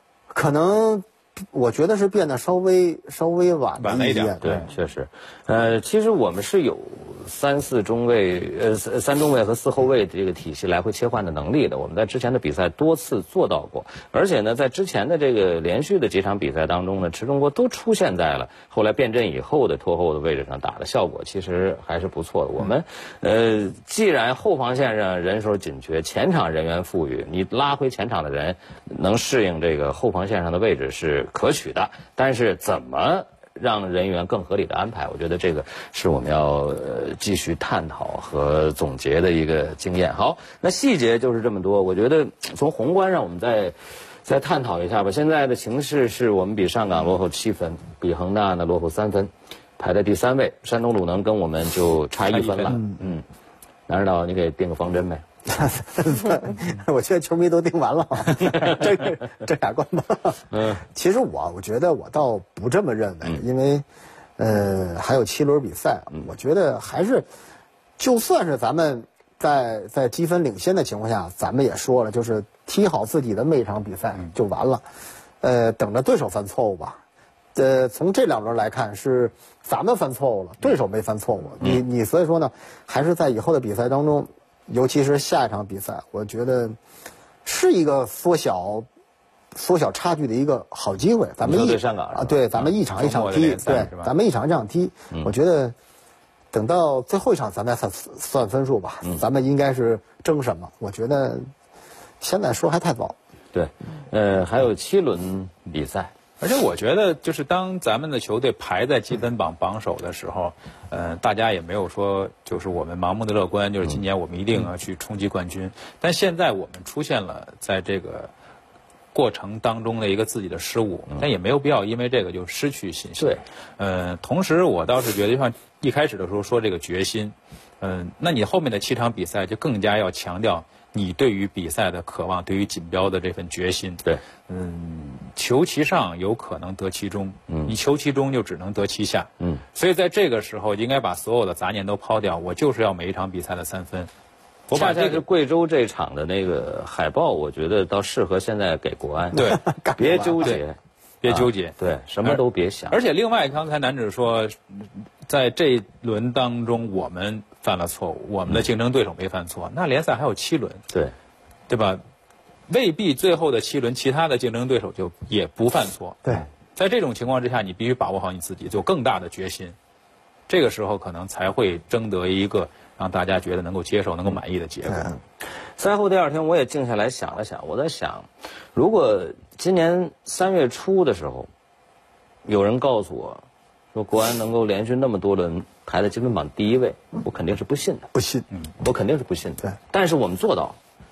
我觉得是变得稍微晚了一点。 对，确实。其实我们是有3中卫和4后卫这个体系来回切换的能力的。我们在之前的比赛多次做到过，而且呢，在之前的这个连续的几场比赛当中呢，池中国都出现在了后来变阵以后的拖后的位置上，打的效果其实还是不错的。我们既然后防线上人手紧缺，前场人员富裕，你拉回前场的人能适应这个后防线上的位置是可取的，但是怎么让人员更合理的安排，我觉得这个是我们要继续探讨和总结的一个经验。好，那细节就是这么多，我觉得从宏观上我们再探讨一下吧。现在的形势是我们比上港落后7分，比恒大呢落后3分，排在第3位。山东鲁能跟我们就差1分了。南指导，你给定个方针呗。 我觉得球迷都定完了，这俩冠吧。其实我觉得我倒不这么认为，因为还有7轮比赛，我觉得还是就算是咱们在积分领先的情况下，咱们也说了，就是踢好自己的每一场比赛就完了，等着对手犯错误吧。从这2轮来看，是咱们犯错误了，对手没犯错误。你所以说呢，还是在以后的比赛当中。尤其是下一场比赛，我觉得是一个缩小差距的一个好机会。咱们咱们一场一场踢，对，咱们一场一场踢。我觉得等到最后一场咱再算分数吧。咱们应该是争什么？我觉得现在说还太早。 对，还有7轮比赛。 而且我觉得，就是当咱们的球队排在积分榜榜首的时候，大家也没有说就是我们盲目的乐观，就是今年我们一定要去冲击冠军。但现在我们出现了在这个过程当中的一个自己的失误，但也没有必要因为这个就失去信心。 对， 同时我倒是觉得，像一开始的时候说这个决心，那你后面的7场比赛就更加要强调你对于比赛的渴望，对于锦标的这份决心。 对， 求其上有可能得其中，你求其中就只能得其下。所以在这个时候应该把所有的杂念都抛掉，我就是要每一场比赛的3分。 我把这个贵州这场的那个海报，我觉得倒适合现在给国安。 对， 别纠结， 别纠结， 对，什么都别想。 而且另外，刚才南指说，在这一轮当中我们犯了错误，我们的竞争对手没犯错，那联赛还有7轮，对吧？未必最后的7轮，其他的竞争对手就也不犯错。 对， 在这种情况之下，你必须把握好你自己，有更大的决心，这个时候可能才会争得一个让大家觉得能够接受、能够满意的结果。 赛后第2天，我也静下来想了想，我在想，如果今年3月初的时候，有人告诉我说国安能够连续那么多轮排在积分榜第1位，我肯定是不信的。 不信， 我肯定是不信的。 对， 但是我们做到了。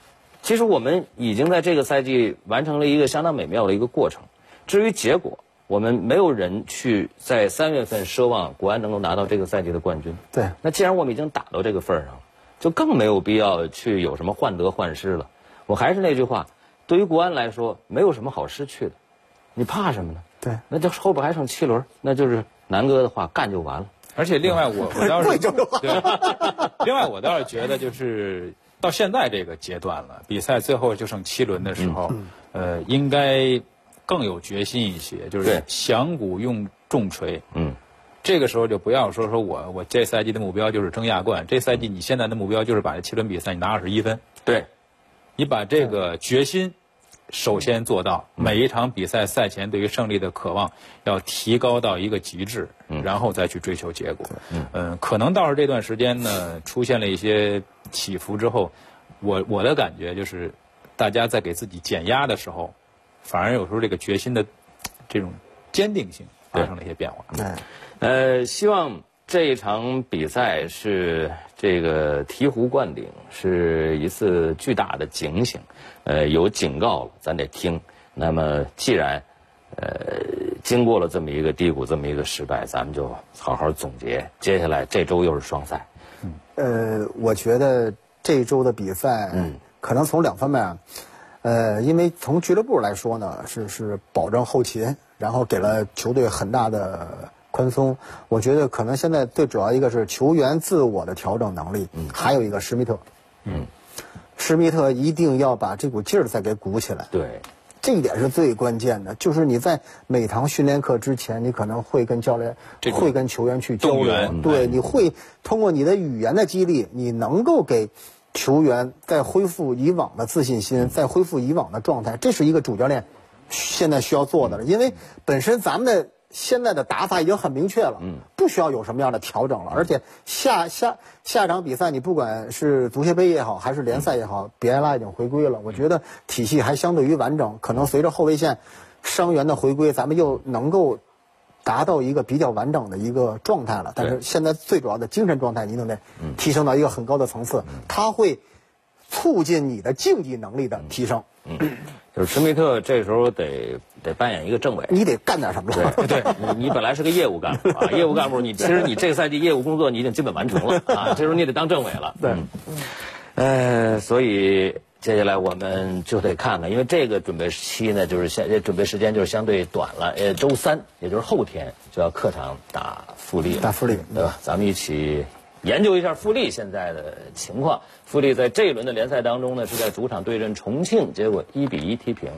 其实我们已经在这个赛季完成了一个相当美妙的一个过程。至于结果，我们没有人去在3月份奢望国安能够拿到这个赛季的冠军。 对。 那既然我们已经打到这个份儿上，就更没有必要去有什么患得患失了。我还是那句话，对于国安来说，没有什么好失去的，你怕什么呢？ 对。 那就后边还剩7轮，那就是南哥的话，干就完了。 而且另外我倒是另外我倒是觉得就是到现在这个阶段了，比赛最后就剩7轮的时候，应该更有决心一些，就是响鼓用重锤。这个时候就不要说我这赛季的目标就是争亚冠，这赛季你现在的目标就是把这7轮比赛你拿21分。 对， 你把这个决心首先做到，每一场比赛赛前对于胜利的渴望要提高到一个极致，然后再去追求结果。可能倒是这段时间呢出现了一些起伏之后，我的感觉就是大家在给自己减压的时候，反而有时候这个决心的这种坚定性发生了一些变化。 希望这一场比赛是这个醍醐灌顶，是一次巨大的警醒。有警告了，咱得听。那么既然经过了这么一个低谷，这么一个失败，咱们就好好总结。接下来这周又是双赛。 我觉得这周的比赛，可能从2方面，因为从俱乐部来说呢，是保证后勤，然后给了球队很大的宽松。我觉得可能现在最主要一个是球员自我的调整能力，还有一个施密特。施密特一定要把这股劲儿再给鼓起来。 对， 这一点是最关键的。就是你在每堂训练课之前，你可能会跟教练、会跟球员去交流。对，你会通过你的语言的激励，你能够给球员再恢复以往的自信心，再恢复以往的状态。这是一个主教练现在需要做的了，因为本身咱们的现在的打法已经很明确了，不需要有什么样的调整了。而且下场比赛，你不管是足协杯也好，还是联赛也好，比埃拉已经回归了，我觉得体系还相对于完整。可能随着后卫线伤员的回归，咱们又能够达到一个比较完整的一个状态了。但是现在最主要的精神状态，你一定得提升到一个很高的层次，它会促进你的竞技能力的提升。 就是施密特这时候得扮演一个政委， 你得干点什么了。 对，你本来是个业务干部啊，业务干部其实你这个赛季业务工作你已经基本完成了啊，这时候你得当政委了。 对， 所以接下来我们就得看看，因为这个准备期呢，就是准备时间就是相对短了。周3，也就是后天就要客场打富力了，对吧？咱们一起研究一下富力现在的情况。富力在这一轮的联赛当中呢，是在主场对阵重庆，结果1-1踢平。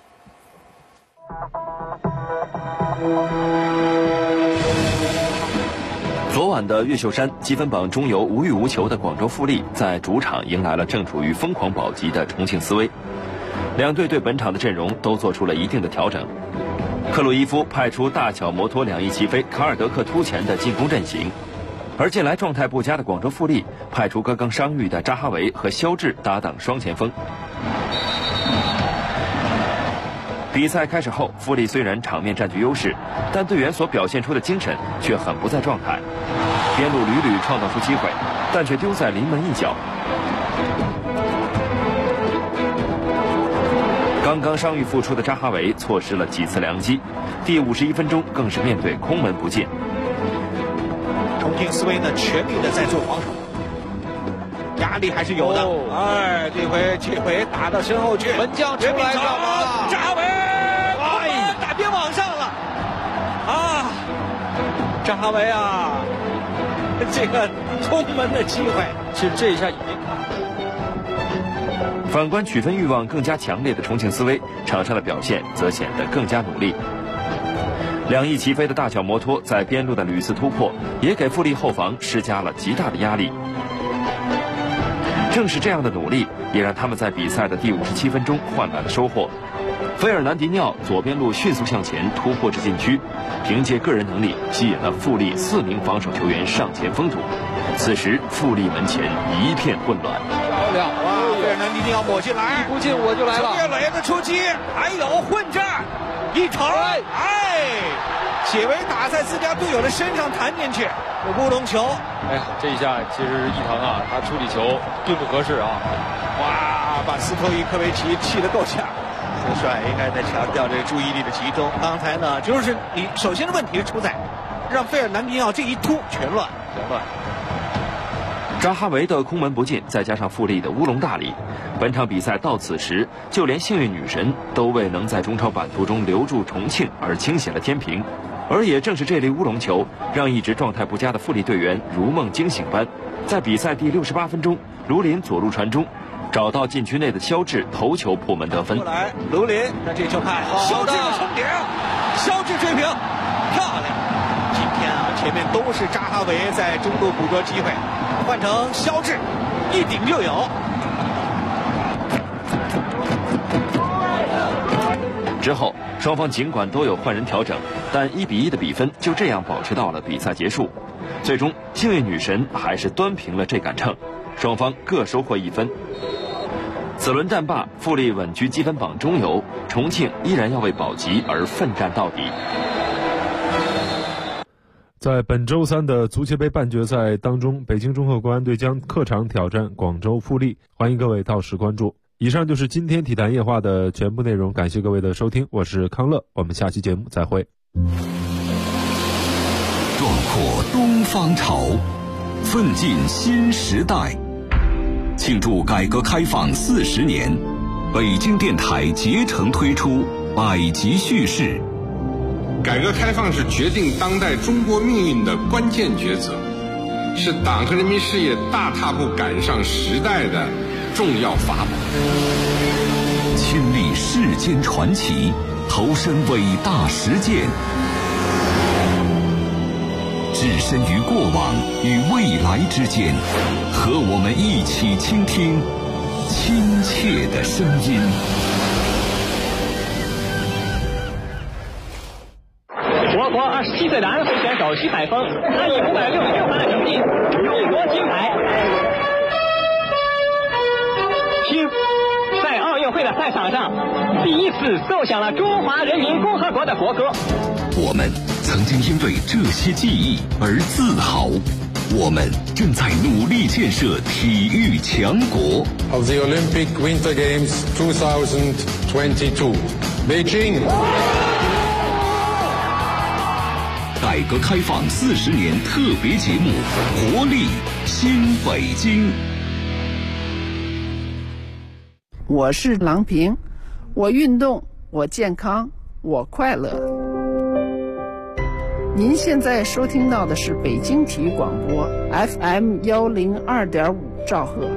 昨晚的越秀山积分榜中游无欲无求的广州富力，在主场迎来了正处于疯狂保级的重庆斯威。两队对本场的阵容都做出了一定的调整。克鲁伊夫派出大小摩托两翼齐飞、卡尔德克突前的进攻阵型。而近来状态不佳的广州富力派出刚刚伤愈的扎哈维和肖智搭档双前锋。比赛开始后，富力虽然场面占据优势，但队员所表现出的精神却很不在状态。边路屡屡创造出机会，但却丢在临门一脚。刚刚伤愈复出的扎哈维错失了几次良机，第51分钟更是面对空门不进。 重庆斯威呢，全力的在做防守，压力还是有的。这回打到身后去， 门将出来干嘛了？ 扎维，打边网上了啊！扎哈维啊，这个空门的机会， 其实这一下已经。 反观取分欲望更加强烈的重庆斯威，场上的表现则显得更加努力。两翼齐飞的大小摩托在边路的屡次突破，也给富力后防施加了极大的压力。正是这样的努力，也让他们在比赛的第57分钟换来了收获。费尔南迪尼奥左边路迅速向前突破至禁区，凭借个人能力吸引了富力4名防守球员上前封堵。此时富力门前一片混乱。 漂亮啊！费尔南迪尼奥抹进来， 你不进我就来了。 越雷的出击，还有混战，一头，解围打在自家队友的身上弹进去，乌龙球。 哎呀，这一下其实伊藤啊，他处理球并不合适啊。 哇， 把斯托伊科维奇气得够呛。主帅应该在强调这个注意力的集中。刚才呢，就是你首先的问题出在让费尔南迪奥这一突全乱。 扎哈维的空门不进，再加上富力的乌龙大礼，本场比赛到此时，就连幸运女神都未能在中超版图中留住重庆而清洗了天平。而也正是这粒乌龙球，让一直状态不佳的富力队员如梦惊醒般，在比赛第68分钟，卢林左路传中，找到禁区内的肖智头球破门得分。 过来，卢林，那这球看肖智的冲顶，肖智追平，漂亮！今天啊，前面都是扎哈维在中路捕捉机会，换成肖智，一顶就有。 之后，双方尽管都有换人调整，但1-1的比分就这样保持到了比赛结束。最终，幸运女神还是端平了这杆秤，双方各收获1分。此轮战罢，富力稳居积分榜中游，重庆依然要为保级而奋战到底。 在本周3的足协杯半决赛当中，北京中赫国安队将客场挑战广州富力，欢迎各位到时关注。以上就是今天体坛夜话的全部内容，感谢各位的收听，我是康乐，我们下期节目再会。 壮阔东方潮，奋进新时代，庆祝改革开放40年，北京电台竭诚推出百集叙事。 改革开放是决定当代中国命运的关键抉择，是党和人民事业大踏步赶上时代的重要法宝。 亲历世间传奇，投身伟大实践，置身于过往与未来之间，和我们一起倾听亲切的声音。 我国27岁的安徽选手徐海峰，他以566分的成绩勇夺金牌。听，在奥运会的赛场上，第一次奏响了中华人民共和国的国歌。 我们曾经因为这些记忆而自豪，我们正在努力建设体育强国。 Of the Olympic Winter Games 2022, Beijing。 改革开放40年特别节目，活力新北京。 我是郎平，我运动，我健康，我快乐。您现在收听到的是北京体育广播 FM 102.5兆赫。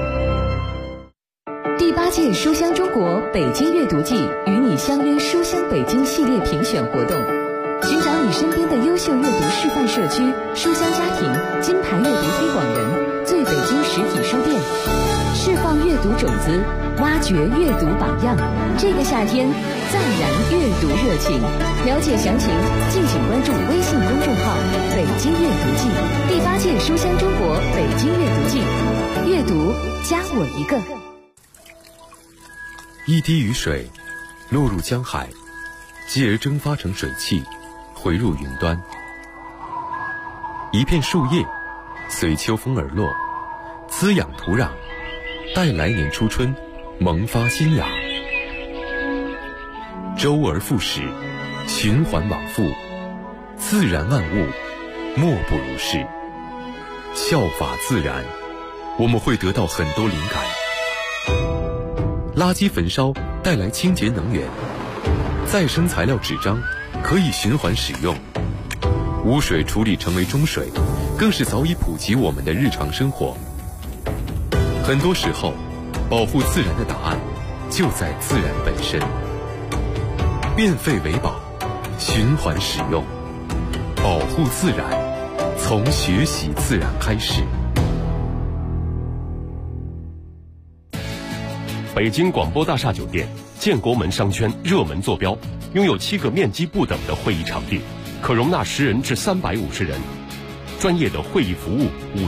第8届书香中国北京阅读季与你相约书香北京系列评选活动，寻找你身边的优秀阅读示范社区、书香家庭、金牌阅读推广人、最北京实体书店，释放阅读种子，挖掘阅读榜样。这个夏天，再燃阅读热情。了解详情，敬请关注微信公众号“北京阅读季”。第8届书香中国北京阅读季，阅读加我一个。 一滴雨水落入江海，继而蒸发成水汽，回入云端。一片树叶随秋风而落，滋养土壤，待来年初春萌发新芽。周而复始，循环往复，自然万物莫不如是。效法自然，我们会得到很多灵感。垃圾焚烧带来清洁能源，再生材料纸张可以循环使用，污水处理成为中水，更是早已普及我们的日常生活。很多时候，保护自然的答案就在自然本身。变废为宝，循环使用，保护自然，从学习自然开始。 北京广播大厦酒店建国门商圈热门坐标，拥有7个面积不等的会议场地，可容纳10人至350人，专业的会议服务